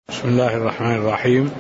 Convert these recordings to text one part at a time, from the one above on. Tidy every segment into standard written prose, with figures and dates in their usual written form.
بسم الله الرحمن الرحيم.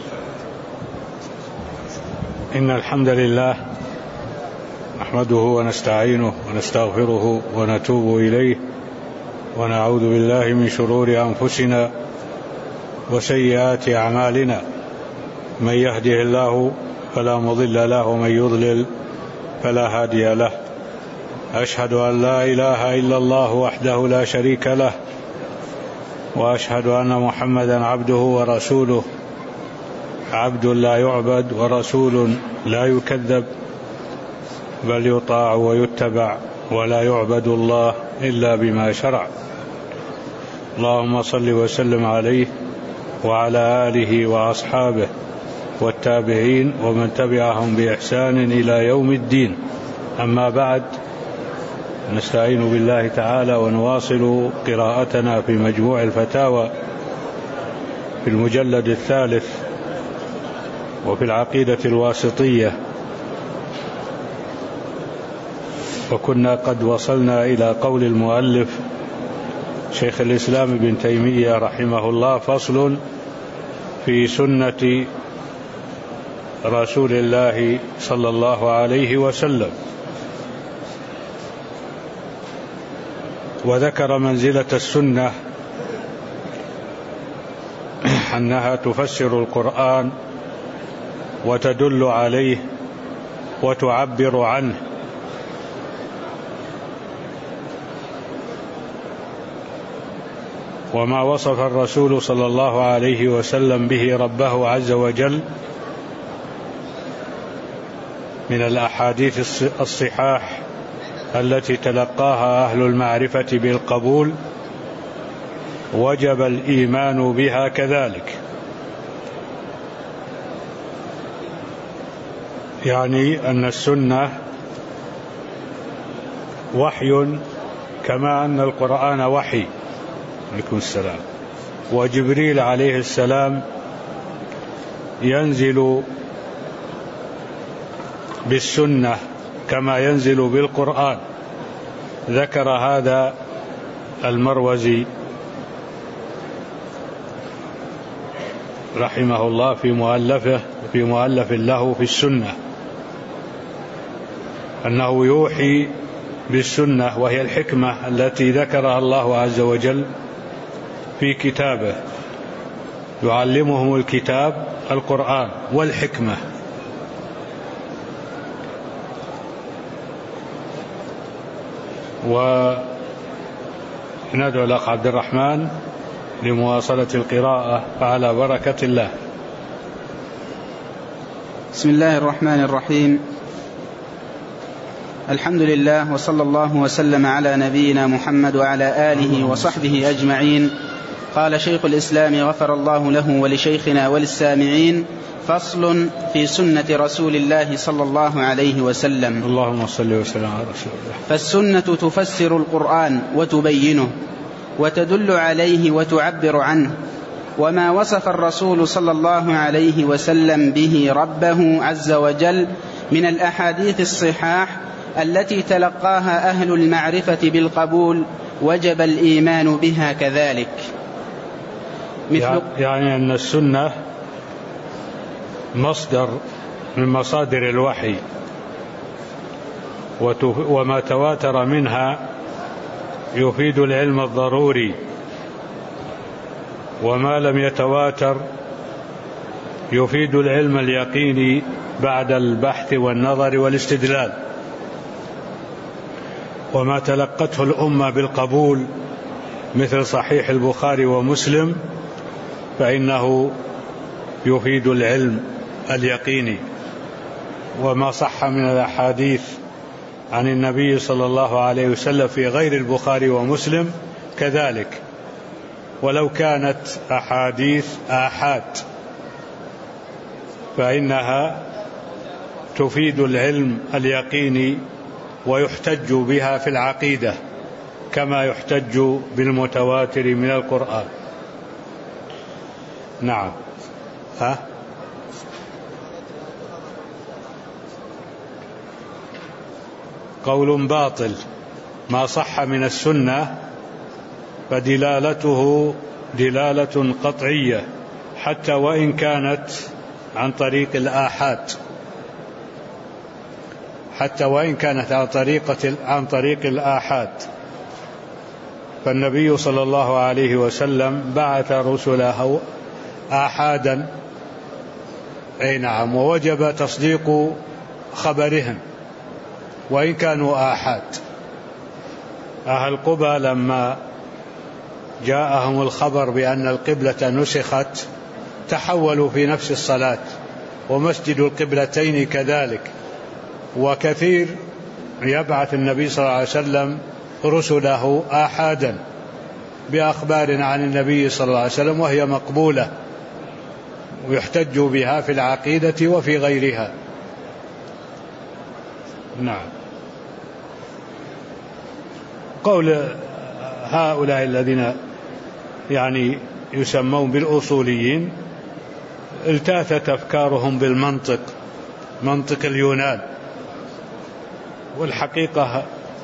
إن الحمد لله نحمده ونستعينه ونستغفره ونتوب إليه ونعوذ بالله من شرور أنفسنا وسيئات أعمالنا، من يهده الله فلا مضل له ومن يضلل فلا هادي له. أشهد أن لا إله إلا الله وحده لا شريك له، وأشهد أن محمدا عبده ورسوله، عبد لا يعبد ورسول لا يكذب، بل يطاع ويتبع ولا يعبد الله إلا بما شرع. اللهم صل وسلم عليه وعلى آله وأصحابه والتابعين ومن تبعهم بإحسان إلى يوم الدين. أما بعد، نستعين بالله تعالى ونواصل قراءتنا في مجموع الفتاوى في المجلد الثالث وفي العقيدة الواسطية، وكنا قد وصلنا إلى قول المؤلف شيخ الإسلام ابن تيمية رحمه الله: فصل في سنة رسول الله صلى الله عليه وسلم. وذكر منزلة السنة أنها تفسر القرآن وتدل عليه وتعبر عنه، وما وصف الرسول صلى الله عليه وسلم به ربه عز وجل من الأحاديث الصحاح التي تلقاها أهل المعرفة بالقبول، وجب الإيمان بها كذلك. يعني أن السنة وحي كما أن القرآن وحي. عليكم السلام. وجبريل عليه السلام ينزل بالسنة كما ينزل بالقرآن. ذكر هذا المروزي رحمه الله في مؤلف له في السنة، أنه يوحي بالسنة، وهي الحكمة التي ذكرها الله عز وجل في كتابه، يعلمهم الكتاب القرآن والحكمة. وندعو الأخ عبد الرحمن لمواصلة القراءة فعلى بركة الله. بسم الله الرحمن الرحيم. الحمد لله، وصلى الله وسلم على نبينا محمد وعلى آله وصحبه أجمعين. قال شيخ الإسلام غفر الله له ولشيخنا وللسامعين: فصل في سنة رسول الله صلى الله عليه وسلم. اللهم صل وسلم على رسول الله. فالسنة تفسر القرآن وتبينه وتدل عليه وتعبر عنه، وما وصف الرسول صلى الله عليه وسلم به ربه عز وجل من الأحاديث الصحاح التي تلقاها أهل المعرفة بالقبول، وجب الإيمان بها كذلك. يعني أن السنة مصدر من مصادر الوحي، وما تواتر منها يفيد العلم الضروري، وما لم يتواتر يفيد العلم اليقيني بعد البحث والنظر والاستدلال. وما تلقته الأمة بالقبول مثل صحيح البخاري ومسلم فإنه يفيد العلم اليقيني. وما صح من الأحاديث عن النبي صلى الله عليه وسلم في غير البخاري ومسلم كذلك، ولو كانت أحاديث آحاد فإنها تفيد العلم اليقيني ويحتج بها في العقيدة كما يحتج بالمتواتر من القرآن. نعم. قول باطل: ما صح من السنة فدلالته دلالة قطعية حتى وإن كانت عن طريق الآحاد، حتى وإن كانت عن طريق الآحاد. فالنبي صلى الله عليه وسلم بعث رسله آحادا، أي نعم، ووجب تصديق خبرهم وإن كانوا آحاد. أهل قبى لما جاءهم الخبر بأن القبلة نسخت تحولوا في نفس الصلاة، ومسجد القبلتين كذلك. وكثير يبعث النبي صلى الله عليه وسلم رسله آحادا بأخبار عن النبي صلى الله عليه وسلم، وهي مقبولة ويحتج بها في العقيدة وفي غيرها. نعم. قول هؤلاء الذين يعني يسمون بالأصوليين التاثت أفكارهم بالمنطق، منطق اليونان. والحقيقة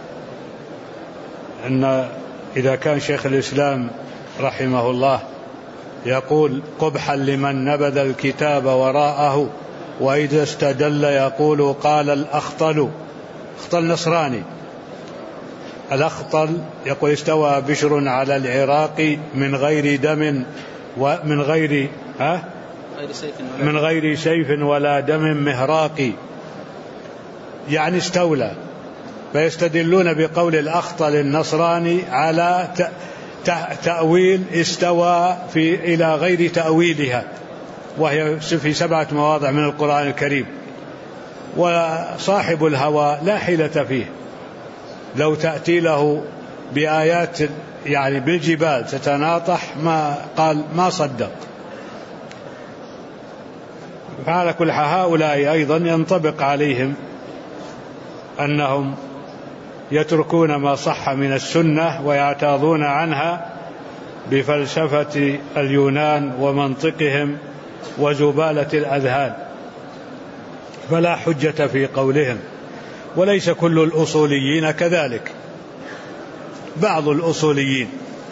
أن إذا كان شيخ الإسلام رحمه الله يقول قبحا لمن نبذ الكتاب وراءه، وإذا استدل يقول قال الأخطل، أخطل نصراني، الأخطل يقول استوى بشر على العراق من غير دم ومن غير من غير سيف ولا دم مهراق، يعني استولى. فيستدلون بقول الأخطل النصراني على تأويل استوى إلى غير تأويلها، وهي في 7 مواضع من القرآن الكريم. وصاحب الهوى لا حيلة فيه، لو تأتي له بآيات يعني بالجبال تتناطح ما قال ما صدق. فعلى كل حال هؤلاء أيضا ينطبق عليهم أنهم يتركون ما صح من السنة ويعتاضون عنها بفلسفة اليونان ومنطقهم وزبالة الأذهان، فلا حجة في قولهم. وليس كل الأصوليين كذلك، بعض الأصوليين.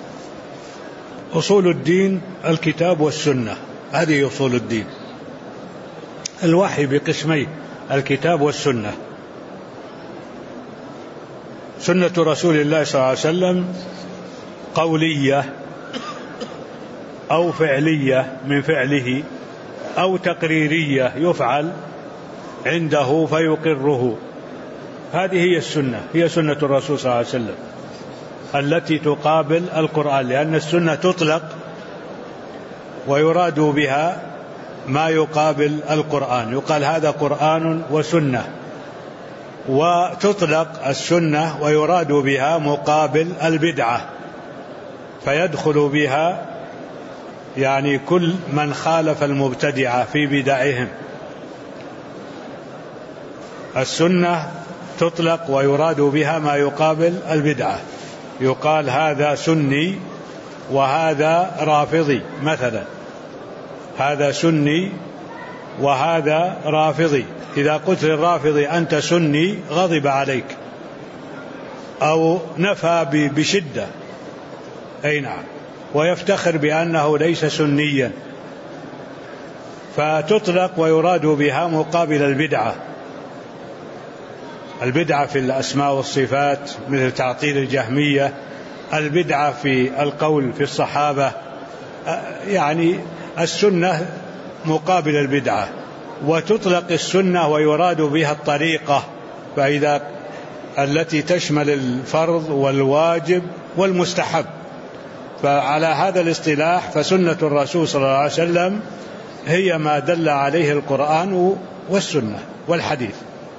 أصول الدين الكتاب والسنة، هذه أصول الدين. الوحي بقسمين، الكتاب والسنة. سنة رسول الله صلى الله عليه وسلم قولية أو فعلية من فعله، أو تقريرية يفعل عنده فيقره. هذه هي السنة، هي سنة الرسول صلى الله عليه وسلم التي تقابل القرآن، لأن السنة تطلق ويراد بها ما يقابل القرآن، يقال هذا قرآن وسنة. وتطلق السنة ويراد بها مقابل البدعة، فيدخل بها يعني كل من خالف المبتدعة في بدعهم. السنة تطلق ويراد بها ما يقابل البدعة، يقال هذا سني وهذا رافضي مثلا، هذا سني وهذا رافضي. إذا قلت للرافضي أنت سني غضب عليك أو نفى بشدة، أي نعم، ويفتخر بأنه ليس سنيا، فتطلق ويراد بها مقابل البدعة. البدعة في الأسماء والصفات مثل تعطيل الجهمية، البدعة في القول في الصحابة، يعني السنة مقابل البدعة. وتطلق السنة ويراد بها الطريقة، فإذا التي تشمل الفرض والواجب والمستحب. فعلى هذا الاصطلاح فسنة الرسول صلى الله عليه وسلم هي ما دل عليه القرآن والسنة والحديث.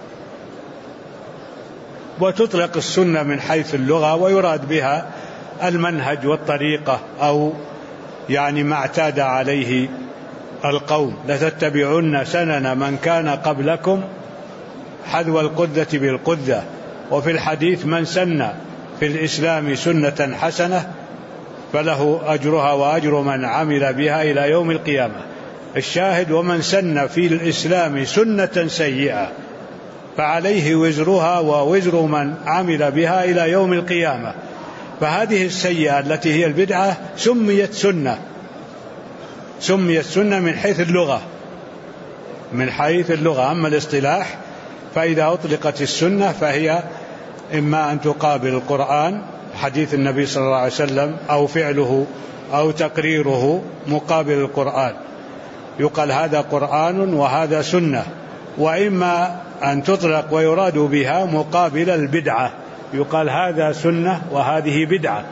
وتطلق السنة من حيث اللغة ويراد بها المنهج والطريقة، أو يعني ما اعتاد عليه القوم. لتتبعن سنن من كان قبلكم حذو القذة بالقذة. وفي الحديث من سن في الإسلام سنة حسنة فله أجرها وأجر من عمل بها إلى يوم القيامة. الشاهد ومن سن في الإسلام سنة سيئة فعليه وزرها ووزر من عمل بها إلى يوم القيامة. فهذه السيئة التي هي البدعة سميت سنة، سمي السنة من حيث اللغة، من حيث اللغة. أما الاصطلاح فإذا أطلقت السنة فهي إما أن تقابل القرآن حديث النبي صلى الله عليه وسلم أو فعله أو تقريره مقابل القرآن، يقال هذا قرآن وهذا سنة. وإما أن تطلق ويراد بها مقابل البدعة، يقال هذا سنة وهذه بدعة.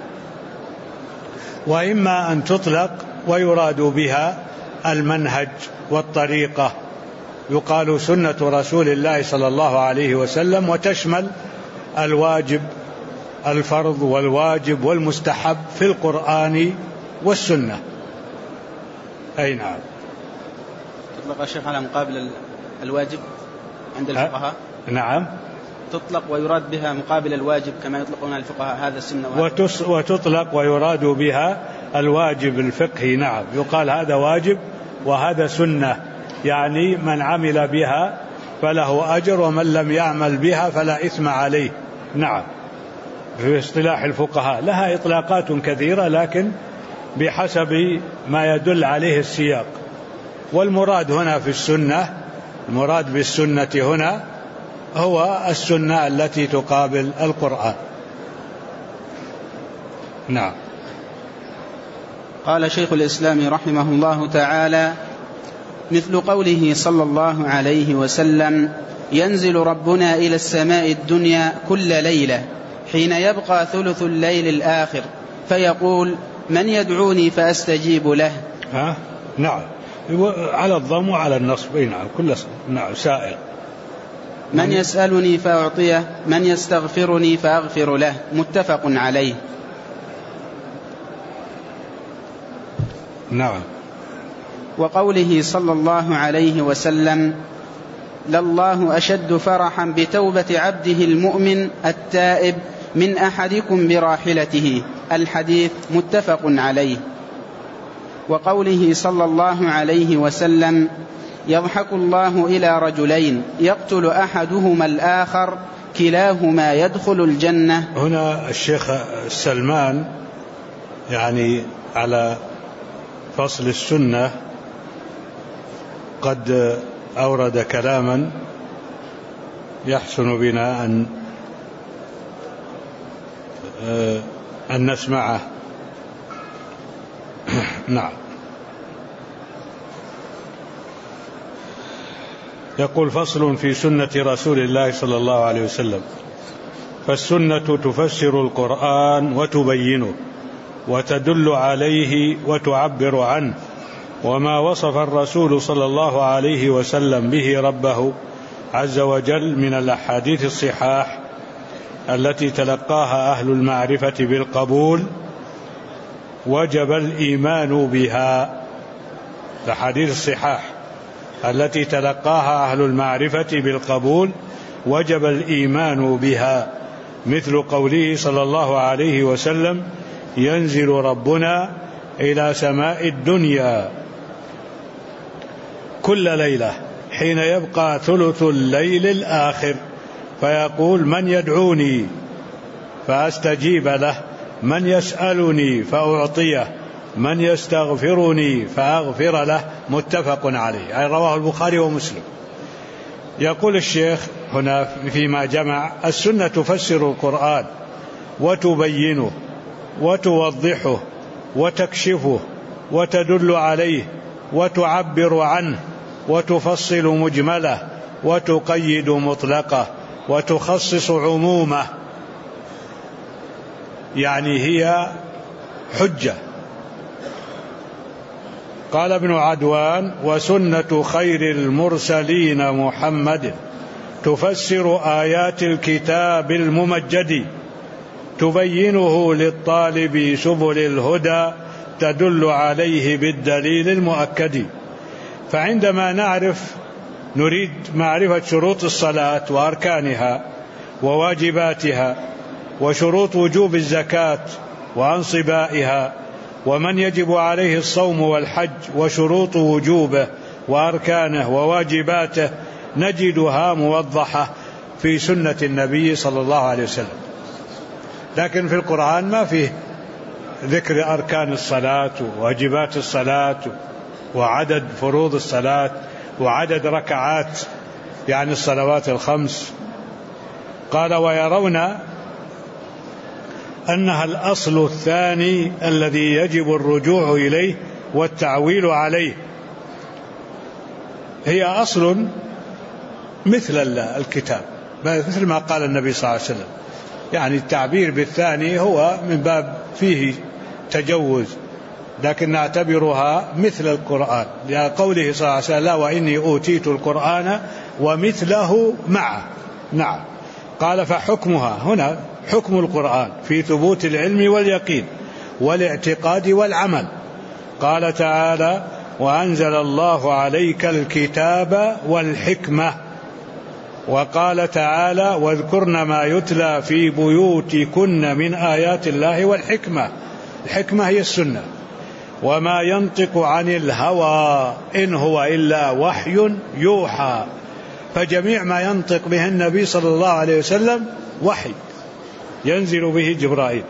وإما أن تطلق ويراد بها المنهج والطريقة، يقال سنة رسول الله صلى الله عليه وسلم، وتشمل الواجب الفرض والواجب والمستحب في القرآن والسنة. أي نعم. تطلق الشيخ على مقابل الواجب عند الفقهاء؟ نعم، تطلق ويراد بها مقابل الواجب كما يطلقون الفقهاء هذا السنة، وتطلق ويراد بها الواجب الفقهي. نعم، يقال هذا واجب وهذا سنة، يعني من عمل بها فله أجر ومن لم يعمل بها فلا إثم عليه. نعم، في اصطلاح الفقهاء لها إطلاقات كثيرة، لكن بحسب ما يدل عليه السياق. والمراد هنا في السنة، المراد بالسنة هنا هو السنة التي تقابل القرآن. نعم. قال شيخ الإسلام رحمه الله تعالى: مثل قوله صلى الله عليه وسلم: ينزل ربنا إلى السماء الدنيا كل ليلة حين يبقى ثلث الليل الآخر فيقول: من يدعوني فأستجيب له. نعم، على الضم وعلى النصب. نعم، كل نعم سائر. من يسألني فأعطيه، من يستغفرني فأغفر له. متفق عليه. نعم. وقوله صلى الله عليه وسلم: لله أشد فرحا بتوبة عبده المؤمن التائب من أحدكم براحلته. الحديث متفق عليه. وقوله صلى الله عليه وسلم: يضحك الله إلى رجلين يقتل أحدهما الآخر كلاهما يدخل الجنة. هنا الشيخ سلمان يعني على فصل السنة قد أورد كلاما يحسن بنا أن نسمعه. نعم. يقول: فصل في سنة رسول الله صلى الله عليه وسلم. فالسنة تفسر القرآن وتبينه وتدل عليه وتعبر عنه، وما وصف الرسول صلى الله عليه وسلم به ربه عز وجل من الأحاديث الصحاح التي تلقاها أهل المعرفة بالقبول وجب الإيمان بها. الأحاديث الصحاح التي تلقاها أهل المعرفة بالقبول وجب الإيمان بها، مثل قوله صلى الله عليه وسلم: ينزل ربنا إلى سماء الدنيا كل ليلة حين يبقى ثلث الليل الآخر فيقول: من يدعوني فأستجيب له، من يسألني فأعطيه، من يستغفرني فأغفر له. متفق عليه، أي رواه البخاري ومسلم. يقول الشيخ هنا فيما جمع: السنة تفسر القرآن وتبينه وتوضحه وتكشفه وتدل عليه وتعبر عنه وتفصل مجمله وتقيد مطلقه وتخصص عمومه، يعني هي حجة. قال ابن عدوان: وسنة خير المرسلين محمد تفسر آيات الكتاب الممجد، تبينه للطالب سبل الهدى، تدل عليه بالدليل المؤكد. فعندما نريد معرفة شروط الصلاة وأركانها وواجباتها وشروط وجوب الزكاة وأنصبائها ومن يجب عليه الصوم والحج وشروط وجوبه وأركانه وواجباته، نجدها موضحة في سنة النبي صلى الله عليه وسلم. لكن في القرآن ما فيه ذكر أركان الصلاة وواجبات الصلاة وعدد فروض الصلاة وعدد ركعات يعني الصلوات الخمس. قال ويرون أنها الأصل الثاني الذي يجب الرجوع إليه والتعويل عليه، هي أصل مثل الكتاب، مثل ما قال النبي صلى الله عليه وسلم. يعني التعبير بالثاني هو من باب فيه تجوز، لكن نعتبرها مثل القرآن لقوله صلى الله عليه وسلم: لا وإني أوتيت القرآن ومثله معه. نعم. قال فحكمها هنا حكم القرآن في ثبوت العلم واليقين والاعتقاد والعمل. قال تعالى: وأنزل الله عليك الكتاب والحكمة. وقال تعالى: واذكرن ما يتلى في بيوتكن من آيات الله والحكمة. الحكمة هي السنة. وما ينطق عن الهوى إن هو إلا وحي يوحى. فجميع ما ينطق به النبي صلى الله عليه وسلم وحي ينزل به جبرائيل.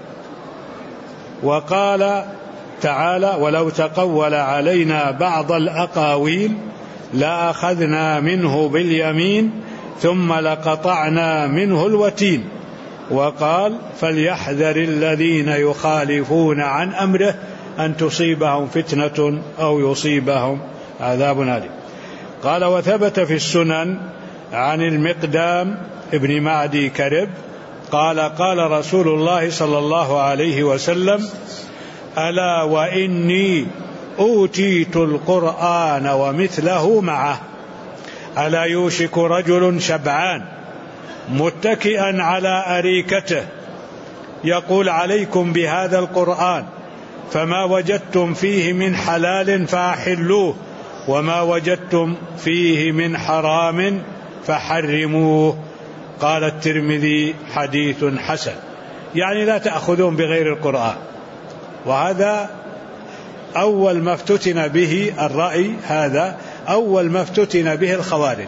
وقال تعالى: ولو تقول علينا بعض الأقاويل لأخذنا منه باليمين ثم لقطعنا منه الوتين. وقال: فليحذر الذين يخالفون عن أمره أن تصيبهم فتنة أو يصيبهم عذاب أليم. قال: وثبت في السنن عن المقدام ابن معدي كرب قال: قال رسول الله صلى الله عليه وسلم: ألا وإني أوتيت القرآن ومثله معه. ألا يوشك رجل شبعان متكئا على أريكته يقول: عليكم بهذا القرآن، فما وجدتم فيه من حلال فأحلوه، وما وجدتم فيه من حرام فحرموه. قال الترمذي: حديث حسن. يعني لا تأخذون بغير القرآن. وهذا أول ما افتتن به الرأي، هذا أول ما افتتن به الخوارج.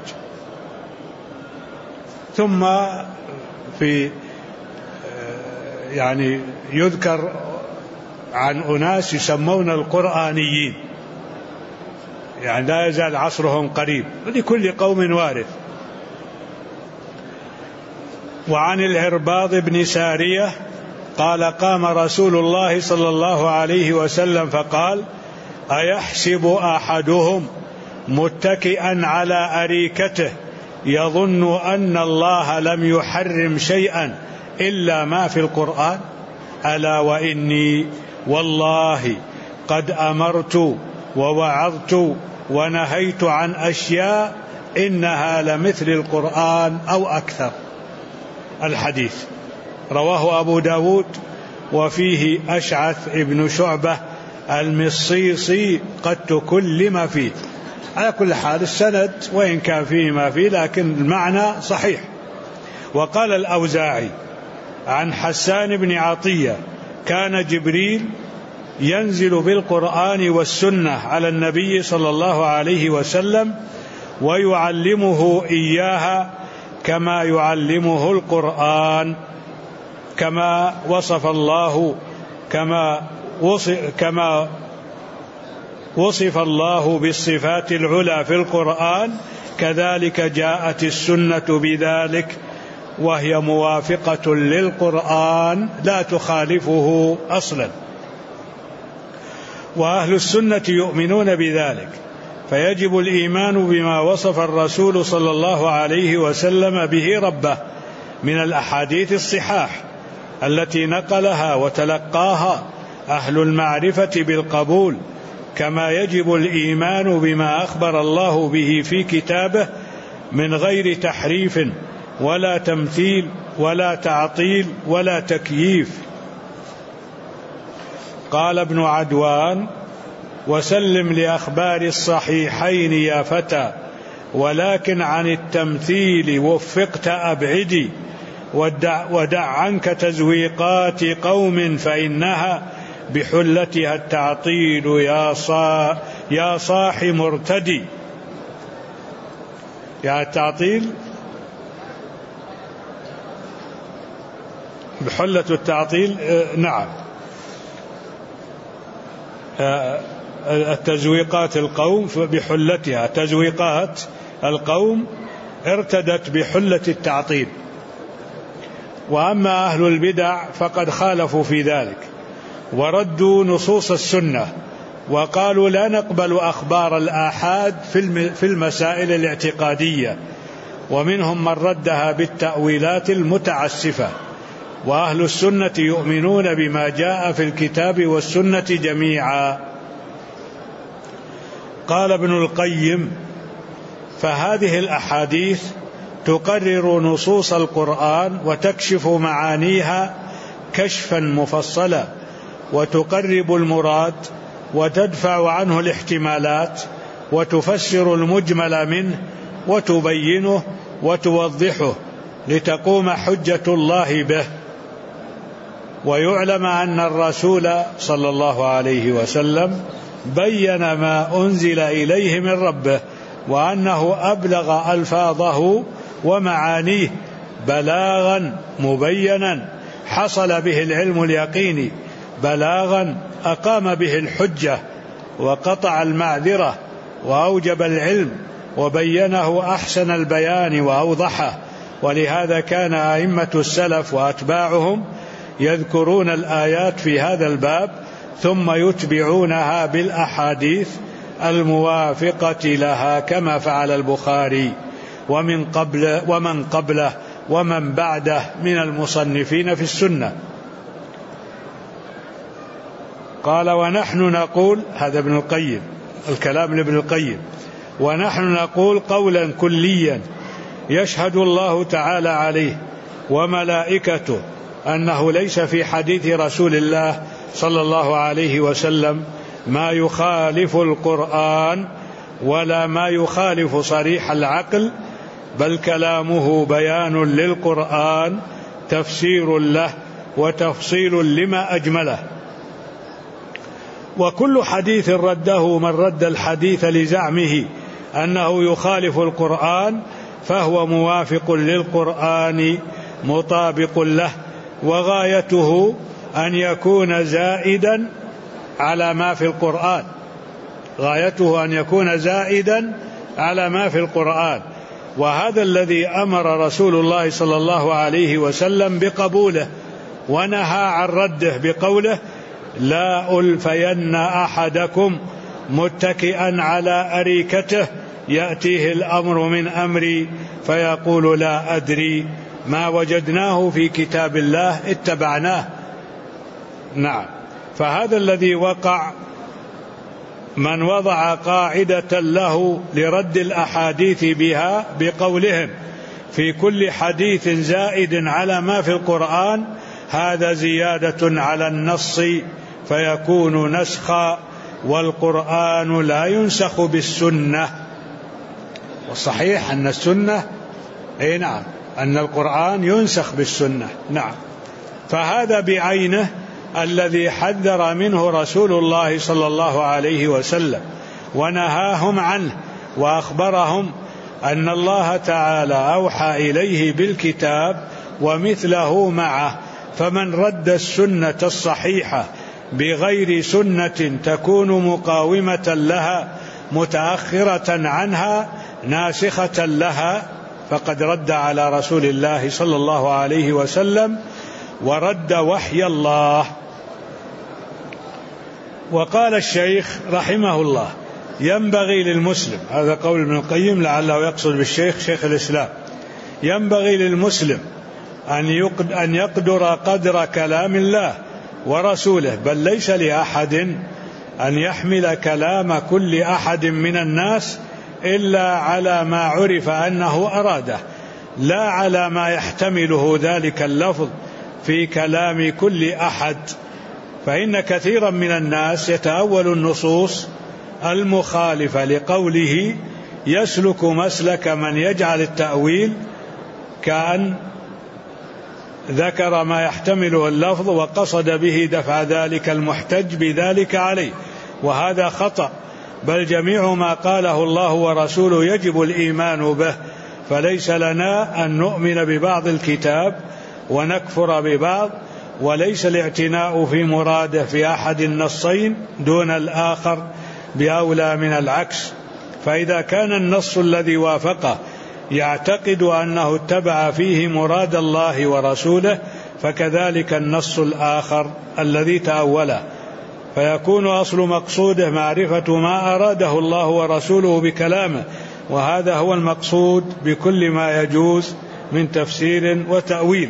ثم في يعني يذكر عن أناس يسمون القرآنيين، يعني لا يزال عصرهم قريب، ولكل قوم وارث. وعن العرباض بن سارية قال: قام رسول الله صلى الله عليه وسلم فقال: أيحسب أحدهم متكئا على أريكته يظن أن الله لم يحرم شيئا إلا ما في القرآن؟ ألا وإني والله قد أمرت ووعظت ونهيت عن أشياء إنها لمثل القرآن أو أكثر. الحديث رواه أبو داود، وفيه أشعث ابن شعبة المصيصي قد تكلم فيه. على كل حال السند وإن كان فيه ما فيه لكن المعنى صحيح. وقال الأوزاعي عن حسان بن عطية: كان جبريل ينزل بالقرآن والسنة على النبي صلى الله عليه وسلم ويعلمه إياها كما يعلمه القرآن، كما وصف الله كما وصف الله بالصفات العلى في القرآن، كذلك جاءت السنة بذلك، وهي موافقة للقرآن لا تخالفه أصلا. وأهل السنة يؤمنون بذلك، فيجب الإيمان بما وصف الرسول صلى الله عليه وسلم به ربه من الأحاديث الصحاح التي نقلها وتلقاها أهل المعرفة بالقبول، كما يجب الإيمان بما أخبر الله به في كتابه من غير تحريف ولا تمثيل ولا تعطيل ولا تكييف. قال ابن عدوان: وسلم لأخبار الصحيحين يا فتى، ولكن عن التمثيل وفقت أبعدي، ودع عنك تزويقات قوم فإنها بحلتها التعطيل يا صاح مرتدي. يا التعطيل بحلة التعطيل. نعم. التزويقات القوم بحلتها، تزويقات القوم ارتدت بحلة التعطيل. وأما أهل البدع فقد خالفوا في ذلك وردوا نصوص السنة وقالوا لا نقبل أخبار الآحاد في المسائل الاعتقادية، ومنهم من ردها بالتأويلات المتعسفة. وأهل السنة يؤمنون بما جاء في الكتاب والسنة جميعا. قال ابن القيم: فهذه الأحاديث تقرر نصوص القرآن وتكشف معانيها كشفا مفصلا، وتقرب المراد وتدفع عنه الاحتمالات، وتفسر المجمل منه وتبينه وتوضحه لتقوم حجة الله به. ويعلم أن الرسول صلى الله عليه وسلم بين ما أنزل إليه من ربه، وأنه أبلغ ألفاظه ومعانيه بلاغا مبينا حصل به العلم اليقيني، بلاغا أقام به الحجة وقطع المعذرة وأوجب العلم وبينه أحسن البيان وأوضحه. ولهذا كان أئمة السلف وأتباعهم يذكرون الآيات في هذا الباب ثم يتبعونها بالأحاديث الموافقة لها، كما فعل البخاري ومن قبله ومن بعده من المصنفين في السنة. قال: ونحن نقول، هذا ابن القيم، الكلام لابن القيم، ونحن نقول قولا كليا يشهد الله تعالى عليه وملائكته أنه ليس في حديث رسول الله صلى الله عليه وسلم ما يخالف القرآن ولا ما يخالف صريح العقل، بل كلامه بيان للقرآن تفسير له وتفصيل لما أجمله. وكل حديث رده من رد الحديث لزعمه أنه يخالف القرآن فهو موافق للقرآن مطابق له، وغايته أن يكون زائدا على ما في القرآن، غايته أن يكون زائدا على ما في القرآن. وهذا الذي أمر رسول الله صلى الله عليه وسلم بقبوله ونهى عن رده بقوله: لا ألفين أحدكم متكئا على أريكته يأتيه الأمر من أمري فيقول لا أدري ما وجدناه في كتاب الله اتبعناه. نعم، فهذا الذي وقع من وضع قاعدة له لرد الأحاديث بها بقولهم في كل حديث زائد على ما في القرآن، هذا زيادة على النص فيكون نسخا، والقرآن لا ينسخ بالسنة. والصحيح أن السنة نعم، أن القرآن ينسخ بالسنة. نعم، فهذا بعينه الذي حذر منه رسول الله صلى الله عليه وسلم ونهاهم عنه، وأخبرهم أن الله تعالى أوحى إليه بالكتاب ومثله معه، فمن رد السنة الصحيحة بغير سنة تكون مقاومة لها متأخرة عنها ناسخة لها فقد رد على رسول الله صلى الله عليه وسلم ورد وحي الله. وقال الشيخ رحمه الله: ينبغي للمسلم، هذا قول ابن القيم لعله يقصد بالشيخ شيخ الإسلام، ينبغي للمسلم أن يقدر قدر كلام الله ورسوله، بل ليس لأحد أن يحمل كلام كل أحد من الناس إلا على ما عرف أنه أراده، لا على ما يحتمله ذلك اللفظ في كلام كل أحد. فإن كثيرا من الناس يتأول النصوص المخالفة لقوله، يسلك مسلك من يجعل التأويل كأن ذكر ما يحتمله اللفظ وقصد به دفع ذلك المحتج بذلك عليه، وهذا خطأ، بل جميع ما قاله الله ورسوله يجب الإيمان به، فليس لنا أن نؤمن ببعض الكتاب ونكفر ببعض، وليس الاعتناء في مراده في أحد النصين دون الآخر، بأولى من العكس. فإذا كان النص الذي وافقه يعتقد أنه اتبع فيه مراد الله ورسوله، فكذلك النص الآخر الذي تأوله، فيكون أصل مقصوده معرفة ما أراده الله ورسوله بكلامه، وهذا هو المقصود بكل ما يجوز من تفسير وتأويل.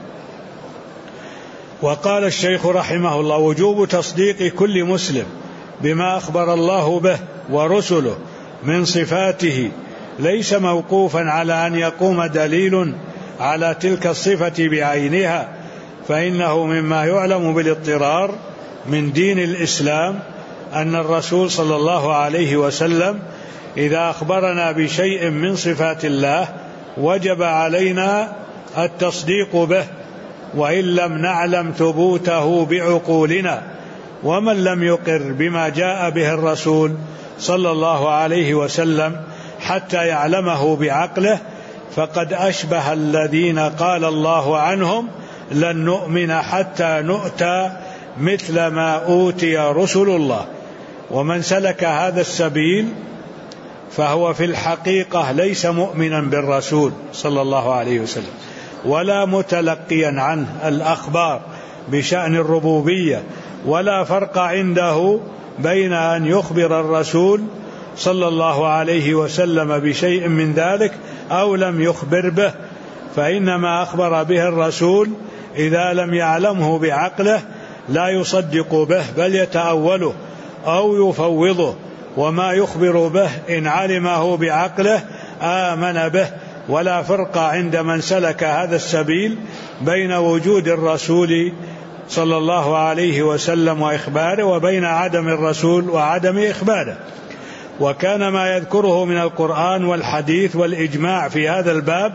وقال الشيخ رحمه الله: وجوب تصديق كل مسلم بما أخبر الله به ورسله من صفاته ليس موقوفا على أن يقوم دليل على تلك الصفة بعينها، فإنه مما يعلم بالاضطرار من دين الإسلام أن الرسول صلى الله عليه وسلم إذا أخبرنا بشيء من صفات الله وجب علينا التصديق به، وإن لم نعلم ثبوته بعقولنا. ومن لم يقر بما جاء به الرسول صلى الله عليه وسلم حتى يعلمه بعقله فقد أشبه الذين قال الله عنهم: لن نؤمن حتى نؤتى مثل ما أوتي رسل الله. ومن سلك هذا السبيل فهو في الحقيقة ليس مؤمنا بالرسول صلى الله عليه وسلم، ولا متلقيا عنه الأخبار بشأن الربوبية، ولا فرق عنده بين أن يخبر الرسول صلى الله عليه وسلم بشيء من ذلك أو لم يخبر به، فإنما أخبر به الرسول إذا لم يعلمه بعقله لا يصدق به بل يتأوله أو يفوضه، وما يخبر به إن علمه بعقله آمن به. ولا فرق عند من سلك هذا السبيل بين وجود الرسول صلى الله عليه وسلم وإخباره وبين عدم الرسول وعدم إخباره. وكان ما يذكره من القرآن والحديث والإجماع في هذا الباب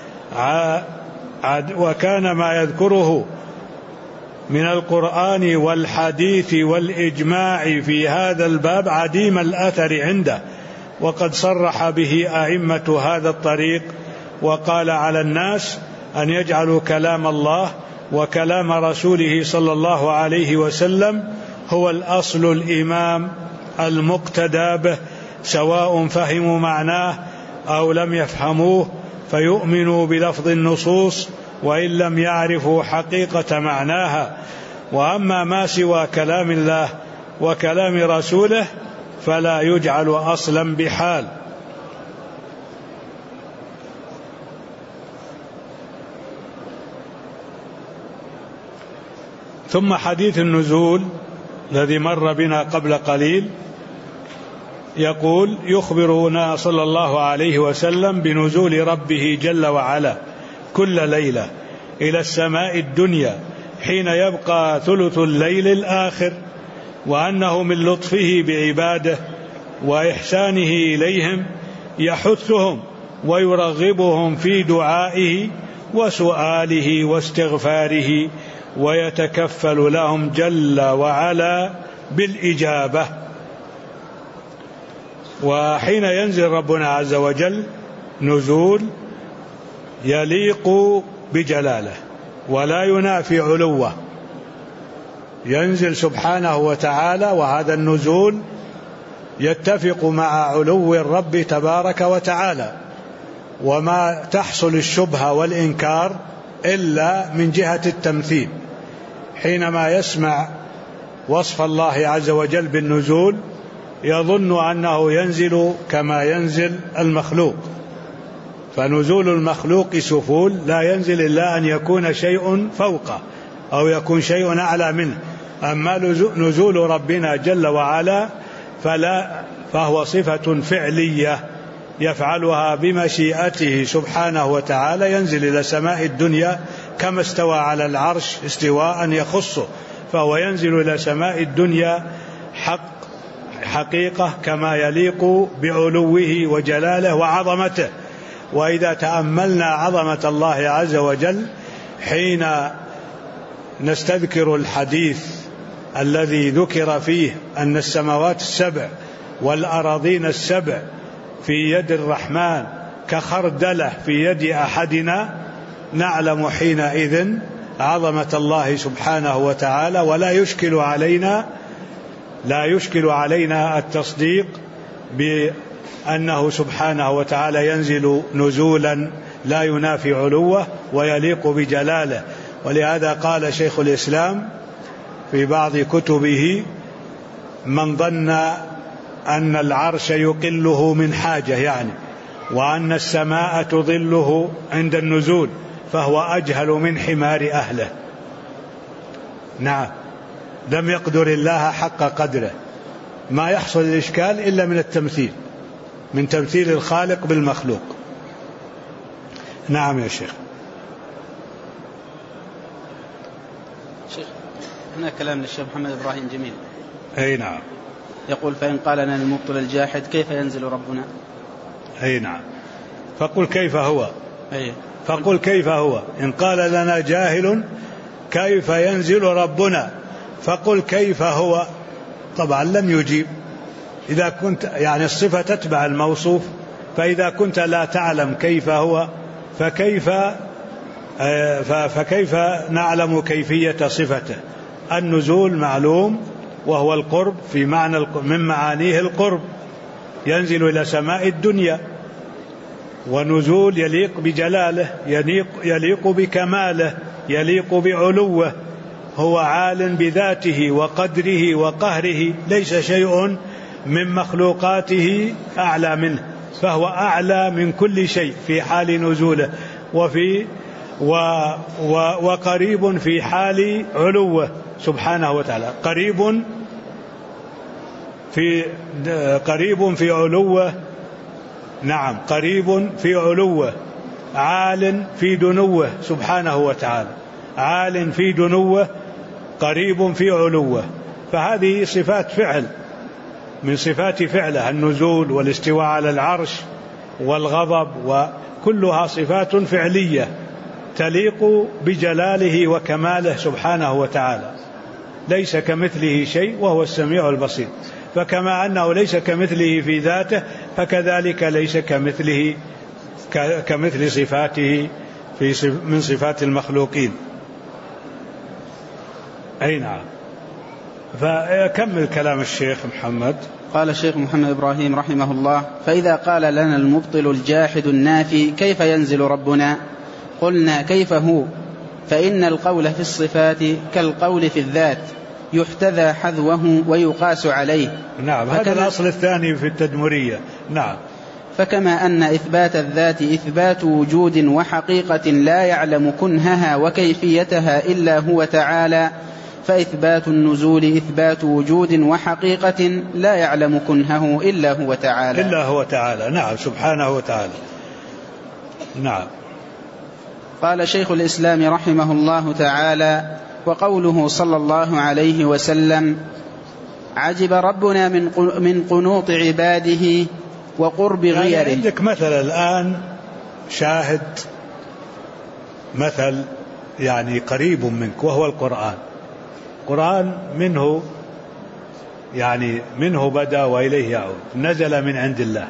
وكان ما يذكره من القرآن والحديث والإجماع في هذا الباب عديم الأثر عنده، وقد صرح به أئمة هذا الطريق وقال على الناس أن يجعلوا كلام الله وكلام رسوله صلى الله عليه وسلم هو الأصل الإمام المقتدى به، سواء فهموا معناه أو لم يفهموه، فيؤمنوا بلفظ النصوص وإن لم يعرفوا حقيقة معناها. وأما ما سوى كلام الله وكلام رسوله فلا يجعل أصلا بحال. ثم حديث النزول الذي مر بنا قبل قليل يقول: يخبرنا صلى الله عليه وسلم بنزول ربه جل وعلا كل ليلة إلى السماء الدنيا حين يبقى ثلث الليل الآخر، وأنه من لطفه بعباده وإحسانه إليهم يحثهم ويرغبهم في دعائه وسؤاله واستغفاره، ويتكفل لهم جل وعلا بالإجابة. وحين ينزل ربنا عز وجل نزول يليق بجلاله ولا ينافي علوه، ينزل سبحانه وتعالى، وهذا النزول يتفق مع علو الرب تبارك وتعالى، وما تحصل الشبهة والإنكار إلا من جهة التمثيل. حينما يسمع وصف الله عز وجل بالنزول يظن أنه ينزل كما ينزل المخلوق، فنزول المخلوق سفول، لا ينزل إلا أن يكون شيء فوقه أو يكون شيء أعلى منه. أما نزول ربنا جل وعلا فهو صفة فعلية يفعلها بمشيئته سبحانه وتعالى، ينزل إلى سماء الدنيا كما استوى على العرش استواء يخصه، فهو ينزل إلى سماء الدنيا حقيقة كما يليق بعلوه وجلاله وعظمته. وإذا تأملنا عظمة الله عز وجل حين نستذكر الحديث الذي ذكر فيه أن السماوات السبع والأراضين السبع في يد الرحمن كخردلة في يد أحدنا، نعلم حينئذ عظمة الله سبحانه وتعالى، ولا يشكل علينا لا يشكل علينا التصديق بأنه سبحانه وتعالى ينزل نزولا لا ينافي علوه ويليق بجلاله. ولهذا قال شيخ الإسلام في بعض كتبه: من ظن أن العرش يقله من حاجة، يعني وأن السماء تظله عند النزول، فهو أجهل من حمار أهله. نعم، لم يقدر الله حق قدره. ما يحصل الإشكال إلا من التمثيل، من تمثيل الخالق بالمخلوق. نعم يا شيخ. شيخ، هنا كلام للشيخ محمد إبراهيم جميل. أي نعم. يقول: فإن قال لنا المبطل الجاحد كيف ينزل ربنا؟ أي نعم. فقل كيف هو. أي. فقل كيف هو. إن قال لنا جاهل كيف ينزل ربنا، فقل كيف هو. طبعا لم يجيب. إذا كنت يعني الصفة تتبع الموصوف، فإذا كنت لا تعلم كيف هو فكيف نعلم كيفية صفته. النزول معلوم، وهو القرب في معنى من معانيه القرب، ينزل إلى سماء الدنيا، ونزول يليق بجلاله، يليق بكماله، يليق بعلوه. هو عال بذاته وقدره وقهره، ليس شيء من مخلوقاته أعلى منه، فهو أعلى من كل شيء في حال نزوله وقريب في حال علوه سبحانه وتعالى. قريب في علوه. نعم، قريب في علوه، عال في دنوه سبحانه وتعالى، عال في دنوه، قريب في علوه. فهذه صفات فعل من صفات فعله، النزول والاستواء على العرش والغضب، وكلها صفات فعلية تليق بجلاله وكماله سبحانه وتعالى. ليس كمثله شيء وهو السميع البصير. فكما أنه ليس كمثله في ذاته، فكذلك ليس كمثل صفاته من صفات المخلوقين. أي نعم. فكمل كلام الشيخ محمد. قال الشيخ محمد إبراهيم رحمه الله: فإذا قال لنا المبطل الجاحد النافي كيف ينزل ربنا، قلنا كيف هو، فإن القول في الصفات كالقول في الذات، يحتذى حذوه ويقاس عليه. نعم، هذا الأصل الثاني في التدمرية. نعم. فكما أن إثبات الذات إثبات وجود وحقيقة لا يعلم كنهها وكيفيتها إلا هو تعالى، فإثبات النزول إثبات وجود وحقيقة لا يعلم كنهه إلا هو تعالى. نعم، سبحانه وتعالى. نعم. قال شيخ الإسلام رحمه الله تعالى: وقوله صلى الله عليه وسلم: عجب ربنا من قنوط عباده وقرب غيره. يعني عندك مثل الآن شاهد، مثل يعني قريب منك، وهو القرآن. القرآن منه بدأ وإليه يعود، نزل من عند الله،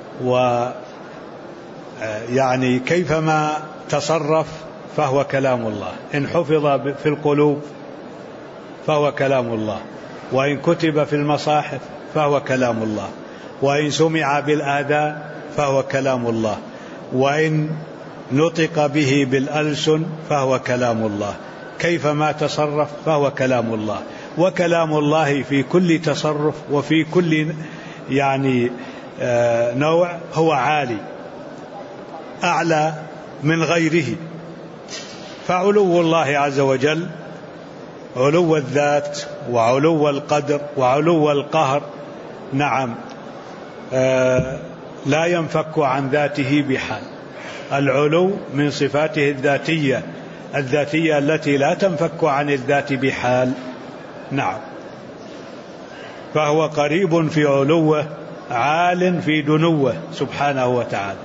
ويعني كيفما تصرف فهو كلام الله. إن حفظ في القلوب فهو كلام الله، وإن كتب في المصاحف فهو كلام الله، وإن سمع بالآذان فهو كلام الله، وإن نطق به بالألسن فهو كلام الله. كيفما تصرف فهو كلام الله. وكلام الله في كل تصرف وفي كل نوع هو عالي، أعلى من غيره. فعلو الله عز وجل علو الذات وعلو القدر وعلو القهر، نعم، لا ينفك عن ذاته بحال. العلو من صفاته الذاتية التي لا تنفك عن الذات بحال. نعم. فهو قريب في علوه، عال في دنوه سبحانه وتعالى،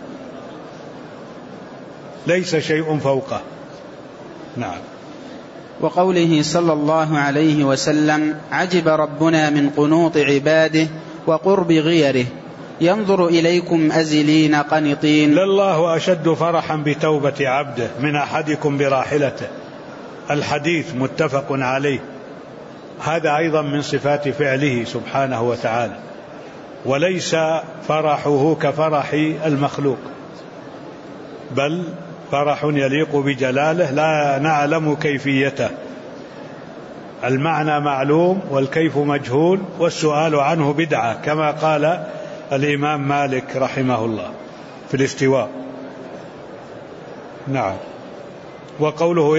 ليس شيء فوقه. نعم. وقوله صلى الله عليه وسلم: عجب ربنا من قنوط عباده وقرب غيره، ينظر إليكم أزلين قنطين. لله أشد فرحا بتوبة عبده من أحدكم براحلته. الحديث متفق عليه. هذا أيضا من صفات فعله سبحانه وتعالى، وليس فرحه كفرح المخلوق، بل فرح يليق بجلاله لا نعلم كيفيته. المعنى معلوم والكيف مجهول، والسؤال عنه بدعة، كما قال الإمام مالك رحمه الله في الاستواء. نعم. وقوله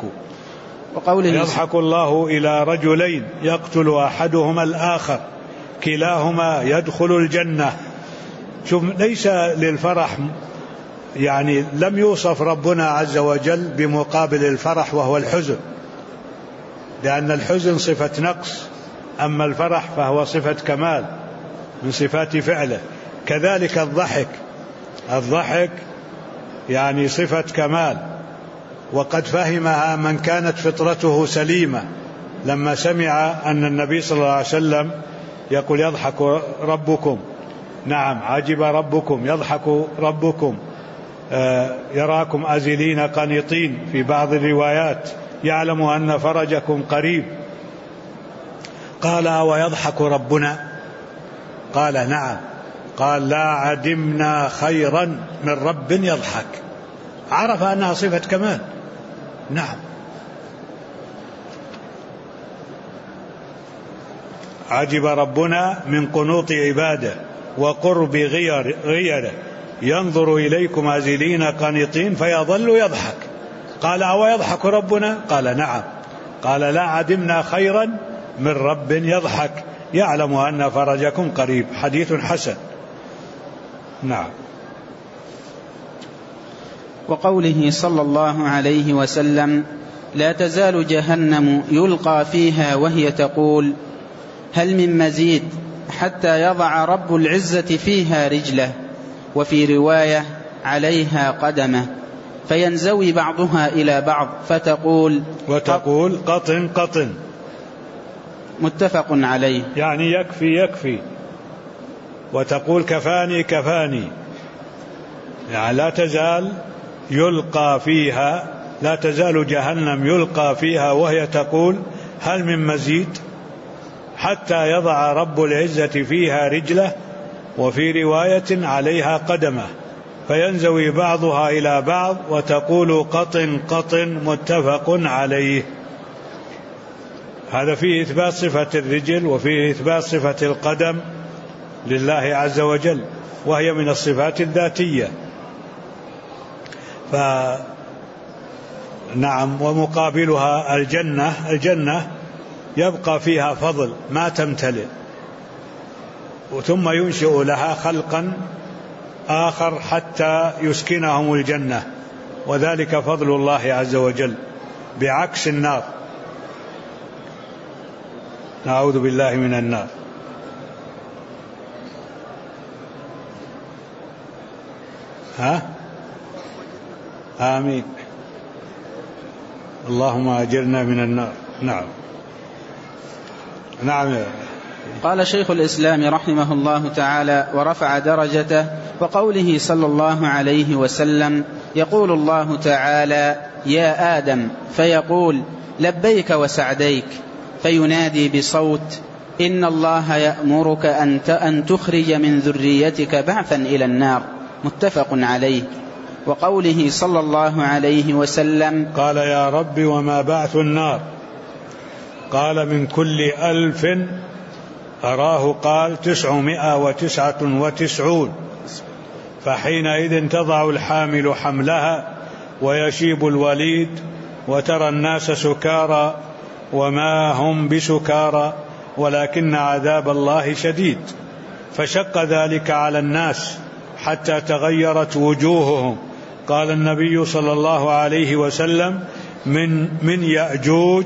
يضحك الله إلى رجلين يقتل أحدهما الآخر كلاهما يدخل الجنة. شوف، ليس للفرح، يعني لم يوصف ربنا عز وجل بمقابل الفرح وهو الحزن، لأن الحزن صفة نقص، أما الفرح فهو صفة كمال من صفات فعله. كذلك الضحك يعني صفة كمال، وقد فهمها من كانت فطرته سليمة لما سمع أن النبي صلى الله عليه وسلم يقول يضحك ربكم. نعم، عجب ربكم، يضحك ربكم، يراكم أزلين قنطين في بعض الروايات، يعلم أن فرجكم قريب. قال ويضحك ربنا؟ قال نعم. قال لا عدمنا خيرا من رب يضحك. عرف أنها صفة كمال. نعم. عجب ربنا من قنوط عباده وقرب غيره ينظر إليكم أزلين قنطين فيظل يضحك. قال أو يضحك ربنا؟ قال نعم. قال لا عدمنا خيرا من رب يضحك يعلم أن فرجكم قريب. حديث حسن. نعم. وقوله صلى الله عليه وسلم لا تزال جهنم يلقى فيها وهي تقول هل من مزيد حتى يضع رب العزة فيها رجله، وفي رواية عليها قدمه، فينزوي بعضها إلى بعض فتقول قطن قطن. متفق عليه. يعني يكفي، وتقول كفاني كفاني. يعني لا تزال جهنم يلقى فيها وهي تقول هل من مزيد حتى يضع رب العزة فيها رجله، وفي رواية عليها قدمه، فينزوي بعضها إلى بعض وتقول قطن قطن. متفق عليه. هذا فيه إثبات صفة الرجل وفيه إثبات صفة القدم لله عز وجل، وهي من الصفات الذاتية. نعم. ومقابلها الجنة يبقى فيها فضل ما تمتلئ، ثم ينشئ لها خلقا آخر حتى يسكنهم الجنة، وذلك فضل الله عز وجل، بعكس النار. نعوذ بالله من النار. آمين. اللهم أجرنا من النار. نعم. قال شيخ الإسلام رحمه الله تعالى ورفع درجته: وقوله صلى الله عليه وسلم يقول الله تعالى يا آدم، فيقول لبيك وسعديك، فينادي بصوت إن الله يأمرك أن تخرج من ذريتك بعثا إلى النار. متفق عليه. وقوله صلى الله عليه وسلم قال يا رب وما بعث النار؟ قال من كل 1000 أراه قال 999. فحينئذ تضع الحامل حملها ويشيب الوليد وترى الناس سكارى وما هم بسكارى ولكن عذاب الله شديد. فشق ذلك على الناس حتى تغيرت وجوههم. قال النبي صلى الله عليه وسلم من يأجوج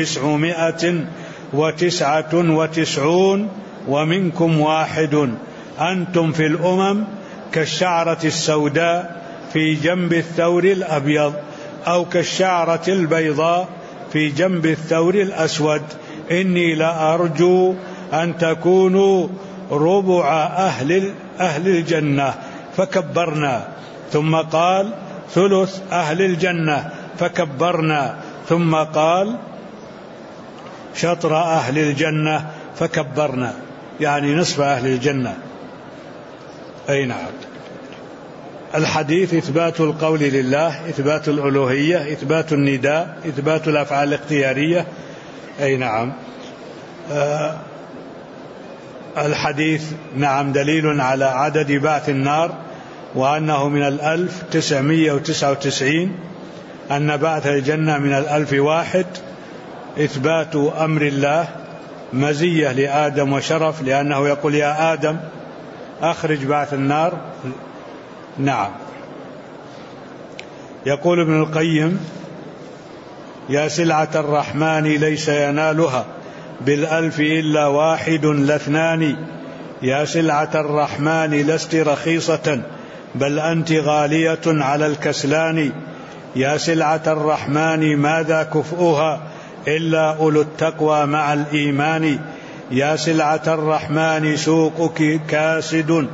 999 ومنكم 1. أنتم في الأمم كالشعرة السوداء في جنب الثور الأبيض، أو كالشعرة البيضاء في جنب الثور الأسود. إني لأرجو أن تكونوا ربع أهل الجنة، فكبرنا. ثم قال ثلث أهل الجنة، فكبرنا. ثم قال شطر أهل الجنة فكبرنا، يعني نصف أهل الجنة. أي نعم. الحديث إثبات القول لله، إثبات الألوهية، إثبات النداء، إثبات الأفعال الاختيارية. أي نعم. الحديث نعم دليل على عدد بعث النار، وأنه من 1999، أن بعث الجنة من 1001. إثبات أمر الله، مزية لآدم وشرف، لأنه يقول يا آدم أخرج بعث النار. نعم. يقول ابن القيم يا سلعة الرحمن ليس ينالها بالألف إلا واحد لا اثنان، يا سلعة الرحمن لست رخيصة بل أنت غالية على الكسلان، يا سلعة الرحمن ماذا كفؤها إلا أولو التقوى مع الإيمان، يا سلعة الرحمن سوقك كاسد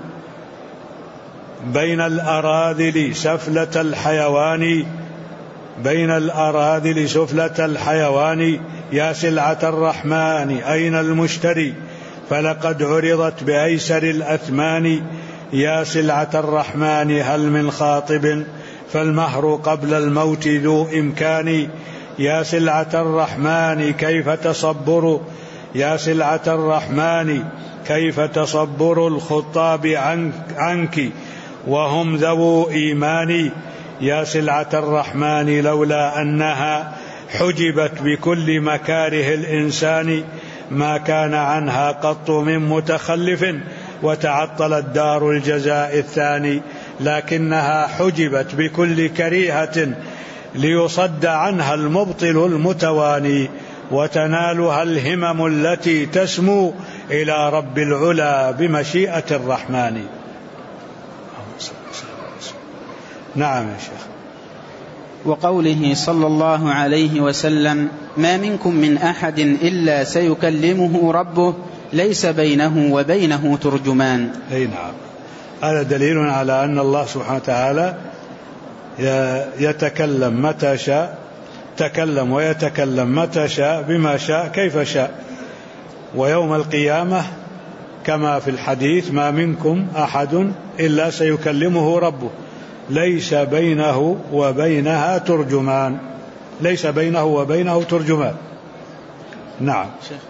بين الأراذل سفلة الحيوان، بين الأراذل سفلة الحيوان، يا سلعة الرحمن أين المشتري فلقد عرضت بأيسر الأثمان، يا سلعة الرحمن هل من خاطب فالمهر قبل الموت ذو إمكان، يا سلعة الرحمن كيف تصبر، يا سلعة الرحمن كيف تصبر الخطاب عنك وهم ذو إيمان، يا سلعة الرحمن لولا أنها حجبت بكل مكاره الإنسان ما كان عنها قط من متخلف وتعطلت دار الجزاء الثاني، لكنها حجبت بكل كريهة ليصد عنها المبطل المتواني، وتنالها الهمم التي تسمو إلى رب العلا بمشيئة الرحمن. نعم يا شيخ. وقوله صلى الله عليه وسلم ما منكم من أحد إلا سيكلمه ربه ليس بينه وبينه ترجمان. أي نعم. هذا دليل على أن الله سبحانه وتعالى يتكلم متى شاء، تكلم ويتكلم متى شاء بما شاء كيف شاء. ويوم القيامة كما في الحديث ما منكم أحد إلا سيكلمه ربه ليس بينه وبينها ترجمان، ليس بينه وبينه ترجمان. نعم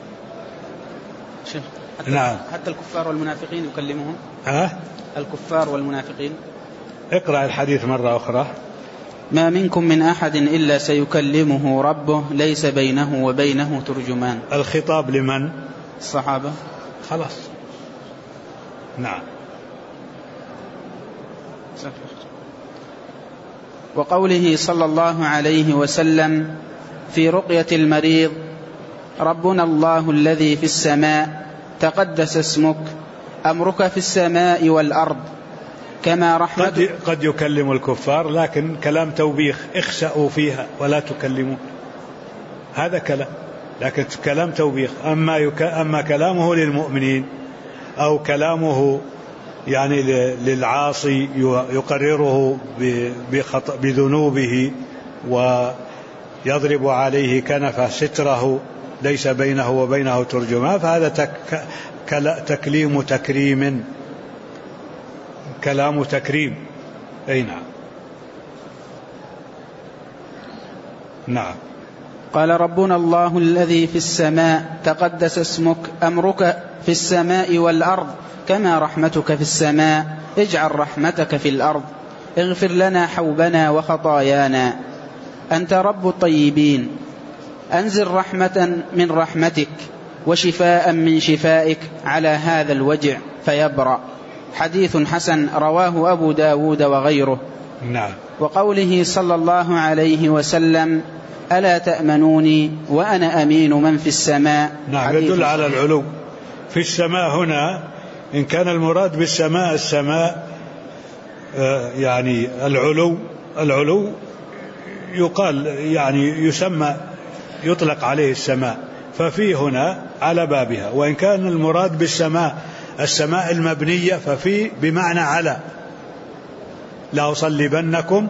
شيخ نعم. حتى الكفار والمنافقين يكلمهم. الكفار والمنافقين. اقرأ الحديث مرة أخرى. ما منكم من أحد إلا سيكلمه ربه ليس بينه وبينه ترجمان. الخطاب لمن؟ الصحابة. خلاص. نعم. وقوله صلى الله عليه وسلم في رقية المريض ربنا الله الذي في السماء تقدس اسمك أمرك في السماء والأرض كما رحمتك. قد يكلم الكفار لكن كلام توبيخ اخسأوا فيها ولا تكلموا، هذا كلام، لكن كلام توبيخ. أما كلامه للمؤمنين أو كلامه يعني للعاصي يقرره بذنوبه ويضرب عليه كنفه ستره ليس بينه وبينه ترجمان، فهذا تكليم تكريم، كلام تكريم. أي نعم. نعم. قال ربنا الله الذي في السماء تقدس اسمك أمرك في السماء والأرض كما رحمتك في السماء اجعل رحمتك في الأرض اغفر لنا حوبنا وخطايانا أنت رب الطيبين أنزل رحمة من رحمتك وشفاء من شفائك على هذا الوجع فيبرأ. حديث حسن رواه أبو داود وغيره. نعم. وقوله صلى الله عليه وسلم ألا تأمنوني وأنا أمين من في السماء. نعم. يدل على العلو في السماء هنا. إن كان المراد بالسماء السماء يعني العلو يقال يعني يسمى يطلق عليه السماء، ففي هنا على بابها. وإن كان المراد بالسماء السماء المبنية ففي بمعنى على، لا أصلبنكم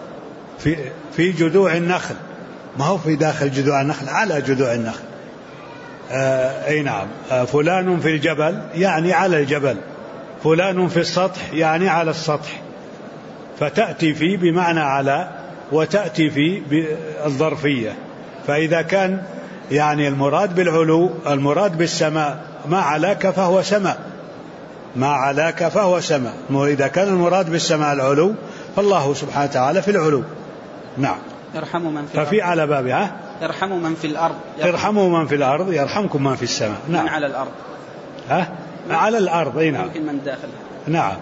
في جذوع النخل، ما هو في داخل جذوع النخل، على جذوع النخل. أي نعم. فلان في الجبل يعني على الجبل، فلان في السطح يعني على السطح، فتأتي في بمعنى على، وتأتي في بالظرفية. فإذا كان يعني المراد بالعلو، المراد بالسماء ما علاك فهو سماء، ما علاك فهو سماء. وإذا كان المراد بالسماء العلو فالله سبحانه وتعالى في العلو. نعم. يرحم من في ففي على بابها يرحم من في الأرض، ارحموا من في الأرض يرحمكم من في السماء. نعم. من على الأرض، على الأرض. أي نعم. ممكن من داخلها. نعم.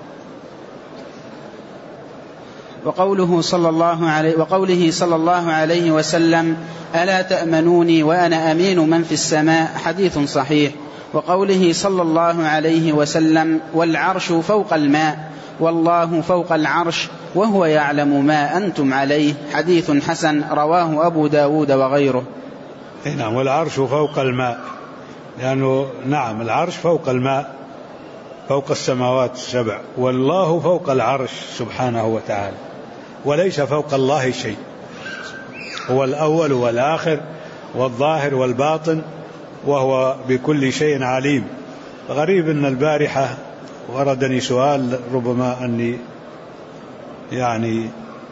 وقوله صلى الله عليه وسلم: ألا تأمنوني وأنا أمين من في السماء، حديث صحيح. وقوله صلى الله عليه وسلم: والعرش فوق الماء والله فوق العرش وهو يعلم ما أنتم عليه، حديث حسن، رواه أبو داود وغيره. نعم. والعرش فوق الماء، لأنه نعم العرش فوق الماء، فوق السماوات السبع، والله فوق العرش سبحانه وتعالى، وليس فوق الله شيء، هو الأول والآخر والظاهر والباطن، وهو بكل شيء عليم. غريب أن البارحة وردني سؤال، ربما أني يعني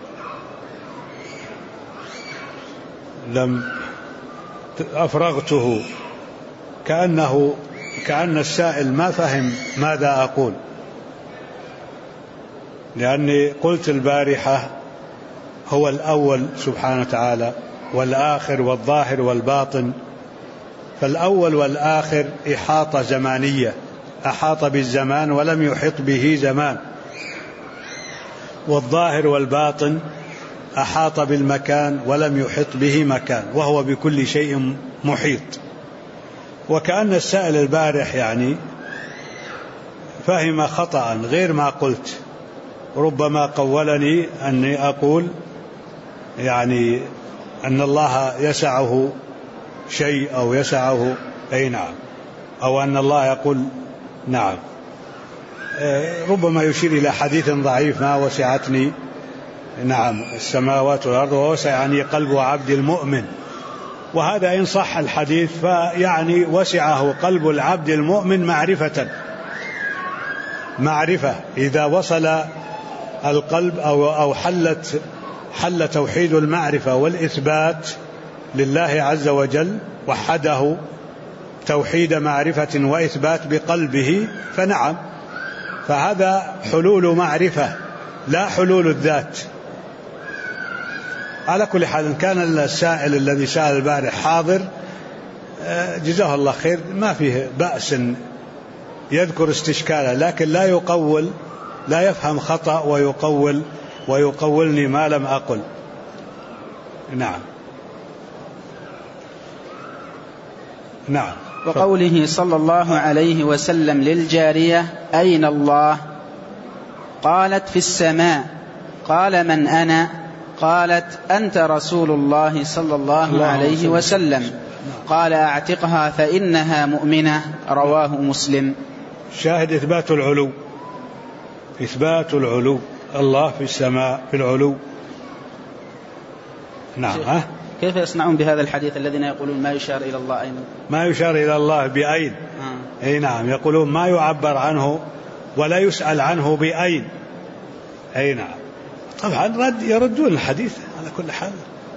لم أفرغته، كأن السائل ما فهم ماذا أقول، لأني قلت البارحة هو الأول سبحانه وتعالى والآخر والظاهر والباطن. فالأول والآخر إحاطة زمانية، أحاط بالزمان ولم يحط به زمان، والظاهر والباطن أحاط بالمكان ولم يحط به مكان، وهو بكل شيء محيط. وكأن السائل البارح يعني فهم خطأ غير ما قلت، ربما قولني أني أقول يعني أن الله يسعه شيء أو يسعه، أي نعم، أو أن الله يقول نعم. ربما يشير إلى حديث ضعيف: ما وسعتني نعم السماوات والأرض ووسعني قلب عبد المؤمن. وهذا إن صح الحديث فيعني وسعه قلب العبد المؤمن معرفة. إذا وصل القلب أو حل توحيد المعرفة والإثبات لله عز وجل، وحده توحيد معرفة وإثبات بقلبه، فنعم، فهذا حلول معرفة لا حلول الذات. على كل حال، كان السائل الذي سأل البارح حاضر جزاه الله خير، ما فيه بأس يذكر استشكاله، لكن لا يقول، لا يفهم خطأ ويقولني ما لم أقل. نعم. نعم. وقوله صلى الله عليه وسلم للجارية: أين الله؟ قالت: في السماء. قال: من أنا؟ قالت: أنت رسول الله صلى الله عليه وسلم. قال: أعتقها فإنها مؤمنة، رواه مسلم. شاهد إثبات العلو، إثبات العلو، الله في السماء في العلو. نعم. كيف يصنعون بهذا الحديث الذين يقولون ما يشار إلى الله أين؟ ما يشار إلى الله بأين. أي نعم، يقولون ما يعبر عنه ولا يسأل عنه بأين. أي نعم. طبعا يردون الحديث على كل حال.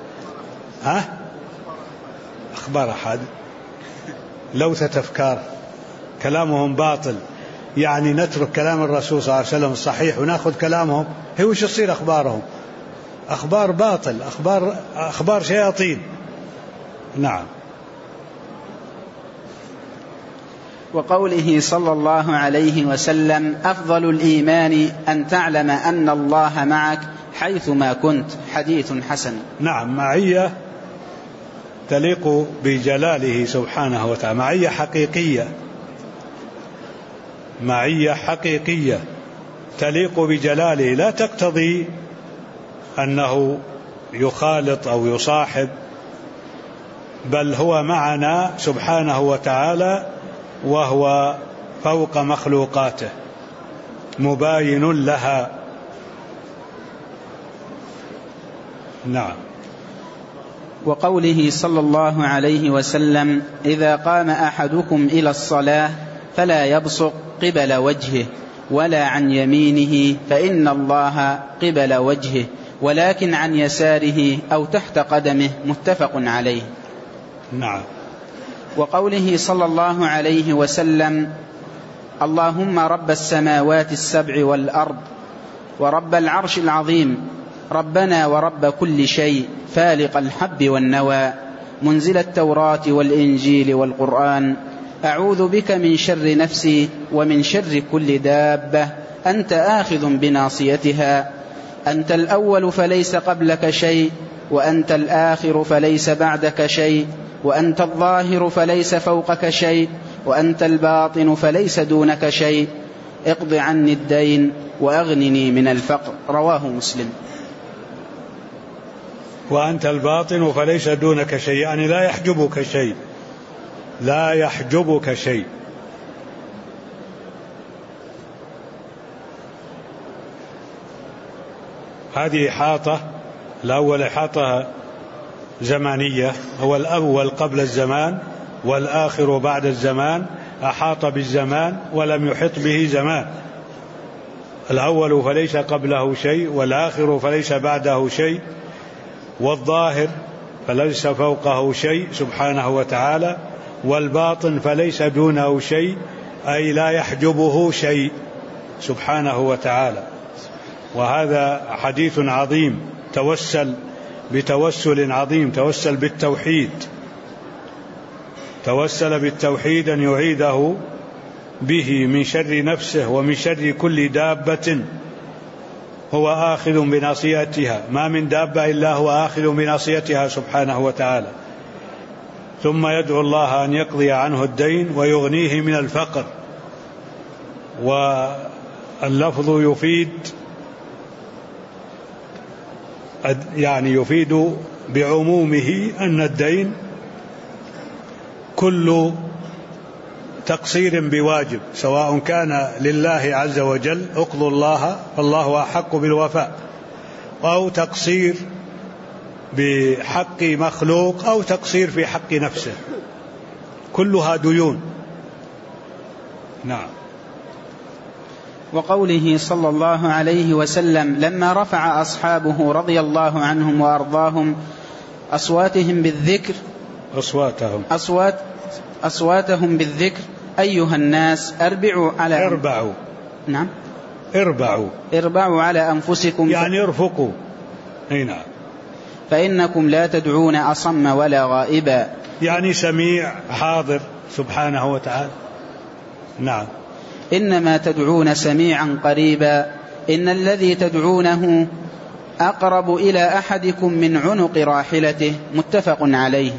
أخبار أحد لوثة أفكار، كلامهم باطل. يعني نترك كلام الرسول صلى الله عليه وسلم الصحيح ونأخذ كلامهم، هي وش يصير أخبارهم؟ أخبار باطل، أخبار شياطين. نعم. وقوله صلى الله عليه وسلم: أفضل الإيمان أن تعلم أن الله معك حيثما كنت، حديث حسن. نعم، معية تليق بجلاله سبحانه وتعالى، معية حقيقية، معية حقيقية تليق بجلاله، لا تقتضي أنه يخالط أو يصاحب، بل هو معنا سبحانه وتعالى، وهو فوق مخلوقاته مباين لها. نعم. وقوله صلى الله عليه وسلم: إذا قام أحدكم إلى الصلاة فلا يبصق قبل وجهه ولا عن يمينه فإن الله قبل وجهه، ولكن عن يساره أو تحت قدمه. متفق عليه. نعم. وقوله صلى الله عليه وسلم: اللهم رب السماوات السبع والأرض ورب العرش العظيم، ربنا ورب كل شيء، فالق الحب والنوى، منزل التوراة والإنجيل والقرآن، أعوذ بك من شر نفسي ومن شر كل دابة، أنت آخذ بناصيتها، أنت الأول فليس قبلك شيء، وأنت الآخر فليس بعدك شيء، وأنت الظاهر فليس فوقك شيء، وأنت الباطن فليس دونك شيء، اقض عني الدين وأغنني من الفقر. رواه مسلم. وأنت الباطن فليس دونك شيء، يعني لا يحجبك شيء، لا يحجبك شيء. هذه إحاطة، الأول إحاطة زمانية، هو الأول قبل الزمان والآخر بعد الزمان، أحاط بالزمان ولم يحط به زمان. الأول فليس قبله شيء، والآخر فليس بعده شيء، والظاهر فليس فوقه شيء سبحانه وتعالى، والباطن فليس دونه شيء، أي لا يحجبه شيء سبحانه وتعالى. وهذا حديث عظيم، توسل بتوسل عظيم، توسل بالتوحيد، توسل بالتوحيد أن يعيده به من شر نفسه ومن شر كل دابة هو آخذ بناصيتها، ما من دابة إلا هو آخذ بناصيتها سبحانه وتعالى. ثم يدعو الله أن يقضي عنه الدين ويغنيه من الفقر. واللفظ يفيد بعمومه أن الدين كل تقصير بواجب، سواء كان لله عز وجل اقضوا الله فالله أحق بالوفاء، أو تقصير بحق مخلوق، أو تقصير في حق نفسه، كلها ديون. نعم. وقوله صلى الله عليه وسلم: لما رفع أصحابه رضي الله عنهم وأرضاهم أصواتهم بالذكر أيها الناس اربعوا على أنفسكم، يعني ارفقوا. نعم. فإنكم لا تدعون أصم ولا غائبا، يعني سميع حاضر سبحانه وتعالى. نعم. إنما تدعون سميعا قريبا، إن الذي تدعونه أقرب إلى أحدكم من عنق راحلته. متفق عليه.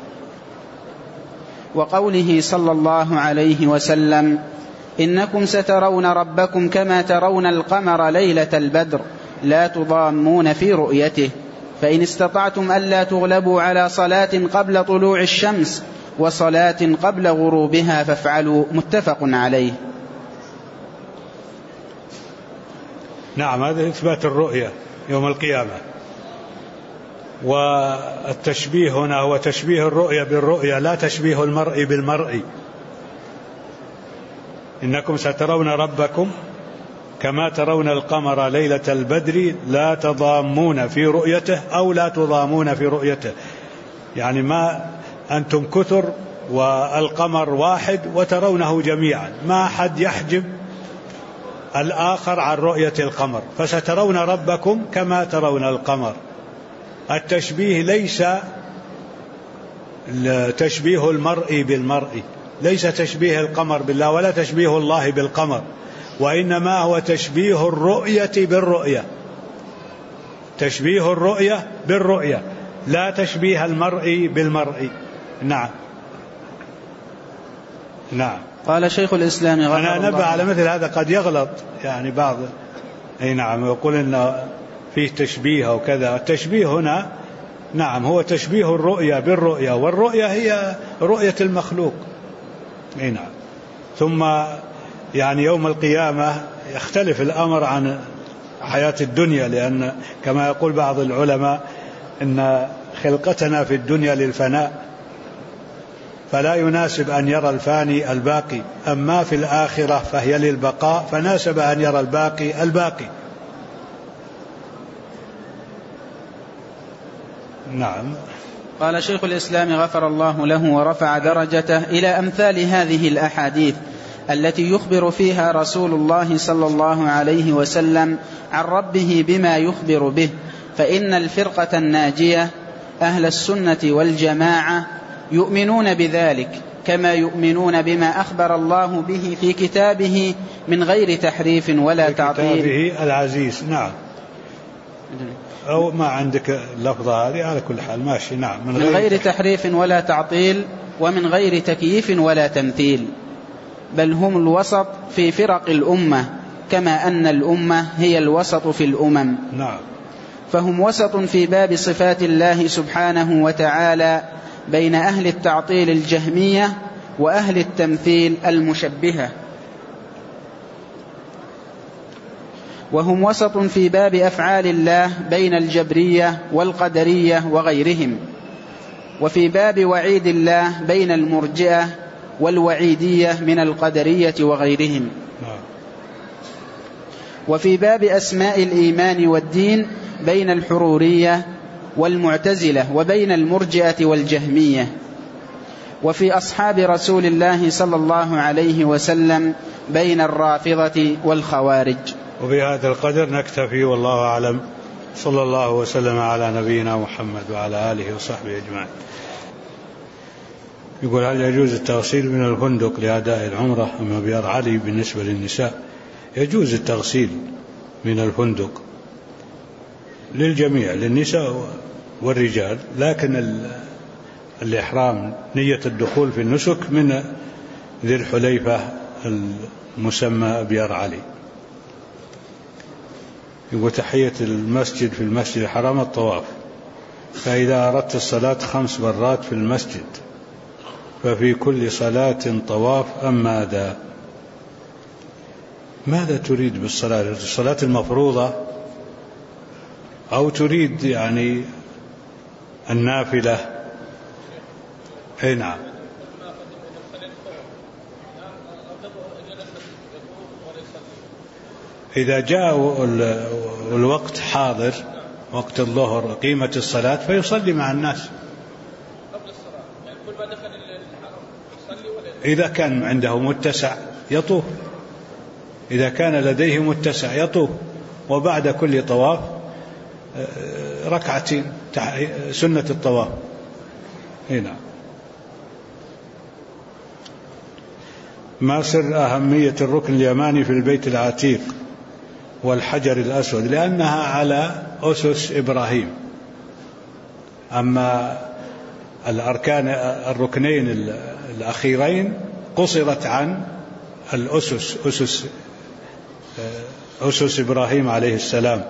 وقوله صلى الله عليه وسلم: إنكم سترون ربكم كما ترون القمر ليلة البدر لا تضامون في رؤيته، فإن استطعتم ألا تغلبوا على صلاة قبل طلوع الشمس وصلاة قبل غروبها فافعلوا. متفق عليه. نعم. هذا إثبات الرؤية يوم القيامة. والتشبيه هنا هو تشبيه الرؤية بالرؤية، لا تشبيه المرء بالمرء. إنكم سترون ربكم كما ترون القمر ليلة البدر لا تضامون في رؤيته، أو لا تضامون في رؤيته، يعني ما أنتم كثر والقمر واحد وترونه جميعا، ما حد يحجب الآخر عن رؤية القمر، فسترون ربكم كما ترون القمر. التشبيه ليس تشبيه المرء بالمرء، ليس تشبيه القمر بالله ولا تشبيه الله بالقمر، وإنما هو تشبيه الرؤية بالرؤية، تشبيه الرؤية بالرؤية، لا تشبيه المرء بالمرء. نعم. نعم. قال شيخ الإسلام أنا أنبه على مثل هذا، قد يغلط يعني بعض. نعم. يقول إن فيه تشبيه أو كذا. التشبيه هنا نعم هو تشبيه الرؤية بالرؤية، والرؤية هي رؤية المخلوق. نعم. ثم يعني يوم القيامة يختلف الأمر عن حياة الدنيا، لأن كما يقول بعض العلماء إن خلقتنا في الدنيا للفناء، فلا يناسب أن يرى الفاني الباقي، أما في الآخرة فهي للبقاء، فناسب أن يرى الباقي الباقي. نعم. قال شيخ الإسلام غفر الله له ورفع درجته إلى أمثال هذه الأحاديث التي يخبر فيها رسول الله صلى الله عليه وسلم عن ربه بما يخبر به، فإن الفرقة الناجية أهل السنة والجماعة يؤمنون بذلك كما يؤمنون بما أخبر الله به في كتابه من غير تحريف ولا تعطيل. كتابه العزيز. نعم. أو ما عندك اللفظة هذه على كل حال ماشي. نعم. من غير تحريف ولا تعطيل ومن غير تكييف ولا تمثيل، بل هم الوسط في فرق الأمة كما أن الأمة هي الوسط في الأمم. نعم. فهم وسط في باب صفات الله سبحانه وتعالى بين أهل التعطيل الجهمية وأهل التمثيل المشبهة، وهم وسط في باب أفعال الله بين الجبرية والقدرية وغيرهم، وفي باب وعيد الله بين المرجئة والوعيدية من القدرية وغيرهم، وفي باب أسماء الإيمان والدين بين الحرورية والمعتزلة وبين المرجئة والجهمية، وفي أصحاب رسول الله صلى الله عليه وسلم بين الرافضة والخوارج. وبهذا القدر نكتفي والله أعلم. صلى الله وسلم على نبينا محمد وعلى آله وصحبه أجمعين. يقول: هل يجوز التغسيل من الفندق لأداء العمرة أم أبيار علي بالنسبة للنساء؟ يجوز التغسيل من الفندق للجميع، للنساء والرجال، لكن الإحرام نية الدخول في النسك من ذي الحليفة المسمى أبيار علي. يقول: تحية المسجد في المسجد الحرام الطواف، فإذا أردت الصلاة 5 مرات في المسجد ففي كل صلاة طواف أم ماذا؟ ماذا تريد بالصلاة؟ الصلاة المفروضة أو تريد يعني النافلة؟ أي نعم. إذا جاء الوقت حاضر، وقت الظهر قيمة الصلاة، فيصلي مع الناس. إذا كان عنده متسع يطوف، إذا كان لديه متسع يطوف، وبعد كل طواف ركعتين سنة الطواف. هنا ما سر أهمية الركن اليماني في البيت العتيق والحجر الأسود؟ لأنها على أسس إبراهيم. أما الأركان الركنين الأخيرين قصرت عن الأسس، أسس إبراهيم عليه السلام،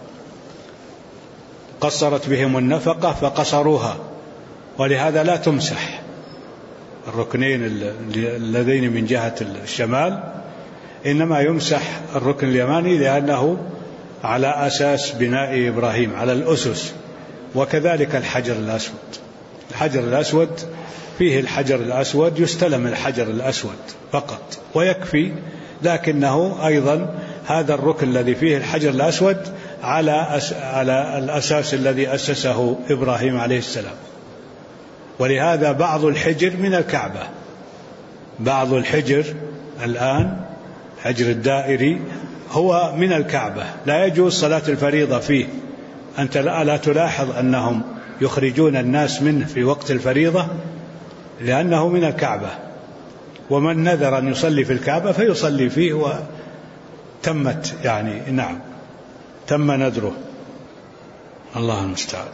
قصرت بهم النفقة فقصروها، ولهذا لا تمسح الركنين اللذين من جهة الشمال، إنما يمسح الركن اليماني لأنه على أساس بناء إبراهيم، على الأسس. وكذلك الحجر الأسود، الحجر الأسود فيه الحجر الأسود، يستلم الحجر الأسود فقط ويكفي، لكنه أيضا هذا الركن الذي فيه الحجر الأسود على الأساس الذي أسسه إبراهيم عليه السلام. ولهذا بعض الحجر من الكعبة، بعض الحجر الآن حجر الدائري هو من الكعبة، لا يجوز صلاة الفريضة فيه. أنت لا تلاحظ أنهم يخرجون الناس منه في وقت الفريضة لأنه من الكعبة، ومن نذر أن يصلي في الكعبة فيصلي فيه وتمت يعني نعم تم نذره. الله المستعان.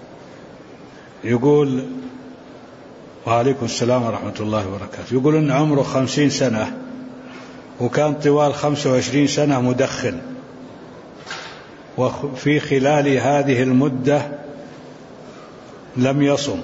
يقول: وعليكم السلام ورحمة الله وبركاته. يقول إن عمره 50 سنة وكان طوال 25 سنة مدخن، وفي خلال هذه المدة لم يصم.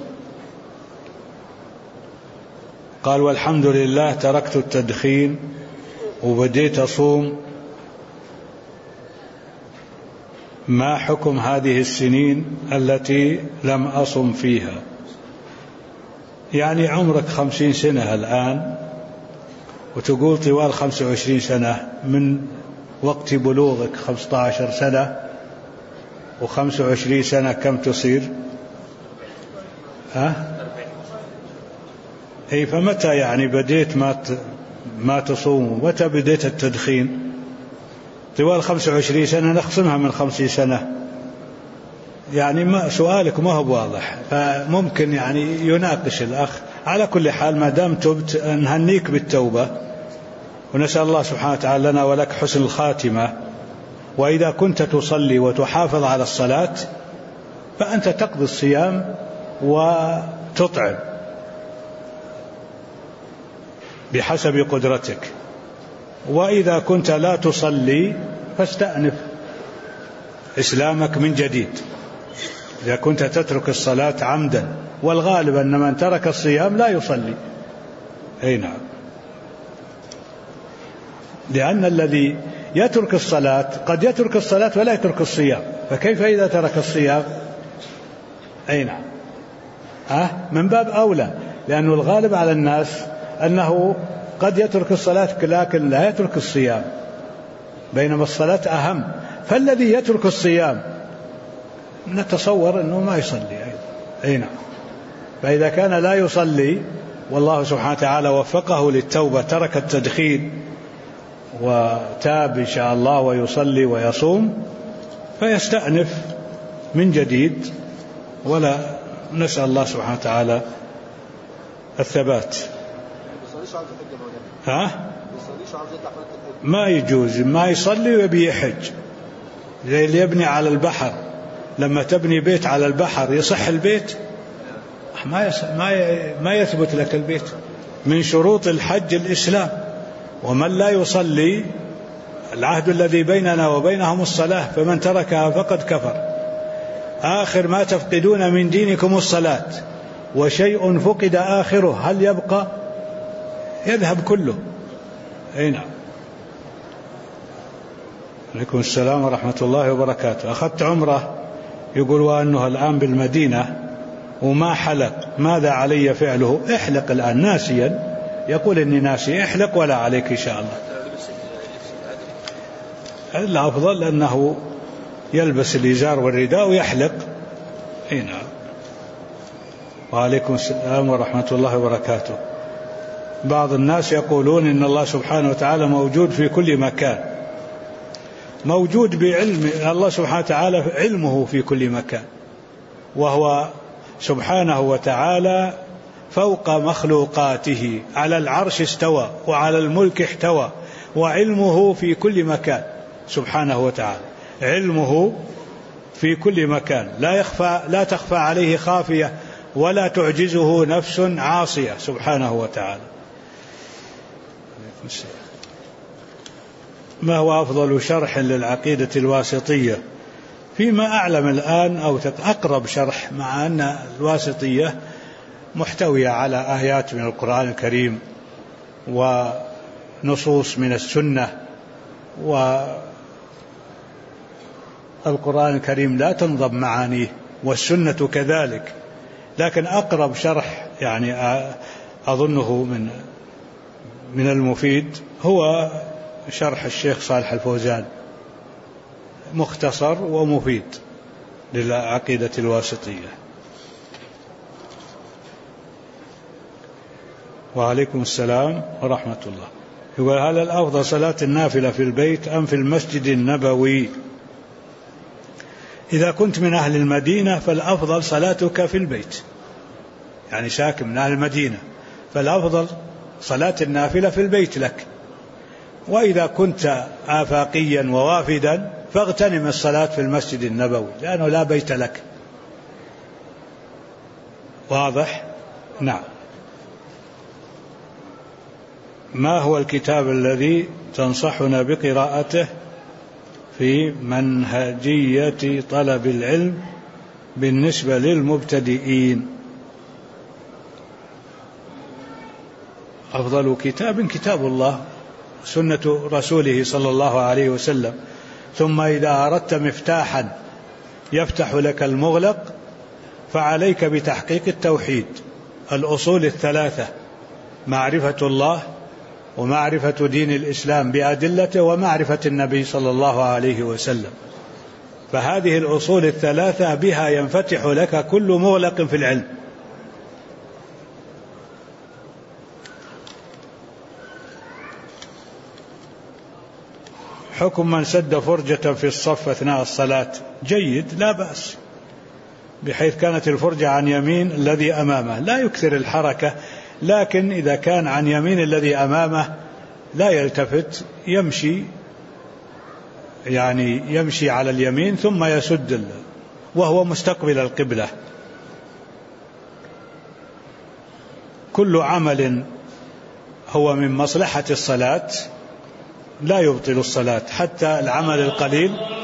قال: والحمد لله تركت التدخين وبديت أصوم ما حكم هذه السنين التي لم أصم فيها؟ يعني عمرك 50 سنة الآن، وتقول طوال 25 سنة من وقت بلوغك 15 سنة، و25 سنة كم تصير؟ أي فمتى يعني بديت ما تصوم؟ متى بديت التدخين؟ طوال 25 سنة نخصمها من 50 سنة، يعني ما سؤالك ما هو واضح، فممكن يعني يناقش الأخ. على كل حال ما دام تبت نهنيك بالتوبة، ونسأل الله سبحانه وتعالى لنا ولك حسن الخاتمة. وإذا كنت تصلي وتحافظ على الصلاة فأنت تقضي الصيام وتطعم بحسب قدرتك. وإذا كنت لا تصلي فاستأنف إسلامك من جديد إذا كنت تترك الصلاة عمدا، والغالب أن من ترك الصيام لا يصلي. أي نعم، لأن الذي يترك الصلاة قد يترك الصلاة ولا يترك الصيام، فكيف إذا ترك الصيام؟ أي نعم، من باب أولى، لأنه الغالب على الناس أنه قد يترك الصلاة لكن لا يترك الصيام، بينما الصلاة أهم. فالذي يترك الصيام نتصور أنه ما يصلي. أي نعم، فإذا كان لا يصلي والله سبحانه وتعالى وفقه للتوبة، ترك التدخين وتاب إن شاء الله ويصلي ويصوم، فيستأنف من جديد، ولا نسأل الله سبحانه وتعالى الثبات. ما يجوز ما يصلي ويبي يحج، زي اللي يبني على البحر. لما تبني بيت على البحر يصح البيت؟ ما يثبت لك البيت. من شروط الحج الإسلام، ومن لا يصلي العهد الذي بيننا وبينهم الصلاة، فمن تركها فقد كفر. آخر ما تفقدون من دينكم الصلاة، وشيء فقد آخره هل يبقى؟ يذهب كله. أي نعم. عليكم السلام ورحمة الله وبركاته. أخذت عمرة يقول وأنه الآن بالمدينة وما حلق، ماذا علي فعله؟ احلق الآن ناسيا، يقول إني ناسي، احلق ولا عليك إن شاء الله. الأفضل أنه يلبس الإزار والرداء ويحلق. أي نعم. وعليكم السلام ورحمة الله وبركاته. بعض الناس يقولون إن الله سبحانه وتعالى موجود في كل مكان، موجود بعلم الله سبحانه وتعالى، علمه في كل مكان، وهو سبحانه وتعالى فوق مخلوقاته، على العرش استوى وعلى الملك احتوى، وعلمه في كل مكان سبحانه وتعالى، علمه في كل مكان، لا تخفى عليه خافية ولا تعجزه نفس عاصية سبحانه وتعالى. ما هو أفضل شرح للعقيدة الواسطية؟ فيما أعلم الآن أو أقرب شرح، مع أن الواسطية محتوية على آيات من القرآن الكريم ونصوص من السنة، والقرآن الكريم لا تنضب معانيه والسنة كذلك، لكن أقرب شرح يعني أظنه من المفيد هو شرح الشيخ صالح الفوزان، مختصر ومفيد للعقيدة الواسطية. وعليكم السلام ورحمة الله. يقول هل الأفضل صلاة النافلة في البيت أم في المسجد النبوي؟ إذا كنت من أهل المدينة فالأفضل صلاتك في البيت، يعني ساكن من أهل المدينة، فالأفضل صلاة النافلة في البيت لك. وإذا كنت آفاقيا ووافدا فاغتنم الصلاة في المسجد النبوي، لأنه لا بيت لك. واضح؟ نعم. ما هو الكتاب الذي تنصحنا بقراءته في منهجية طلب العلم بالنسبة للمبتدئين؟ أفضل كتاب كتاب الله، سنة رسوله صلى الله عليه وسلم، ثم إذا أردت مفتاحا يفتح لك المغلق فعليك بتحقيق التوحيد. الأصول الثلاثة: معرفة الله، ومعرفة دين الإسلام بأدلته، ومعرفة النبي صلى الله عليه وسلم. فهذه الأصول الثلاثة بها ينفتح لك كل مغلق في العلم. حكم من سد فرجة في الصف أثناء الصلاة: جيد، لا بأس، بحيث كانت الفرجة عن يمين الذي أمامه لا يكثر الحركة، لكن إذا كان عن يمين الذي أمامه لا يلتفت، يمشي على اليمين ثم يسد وهو مستقبل القبلة. كل عمل هو من مصلحة الصلاة لا يبطل الصلاة، حتى العمل القليل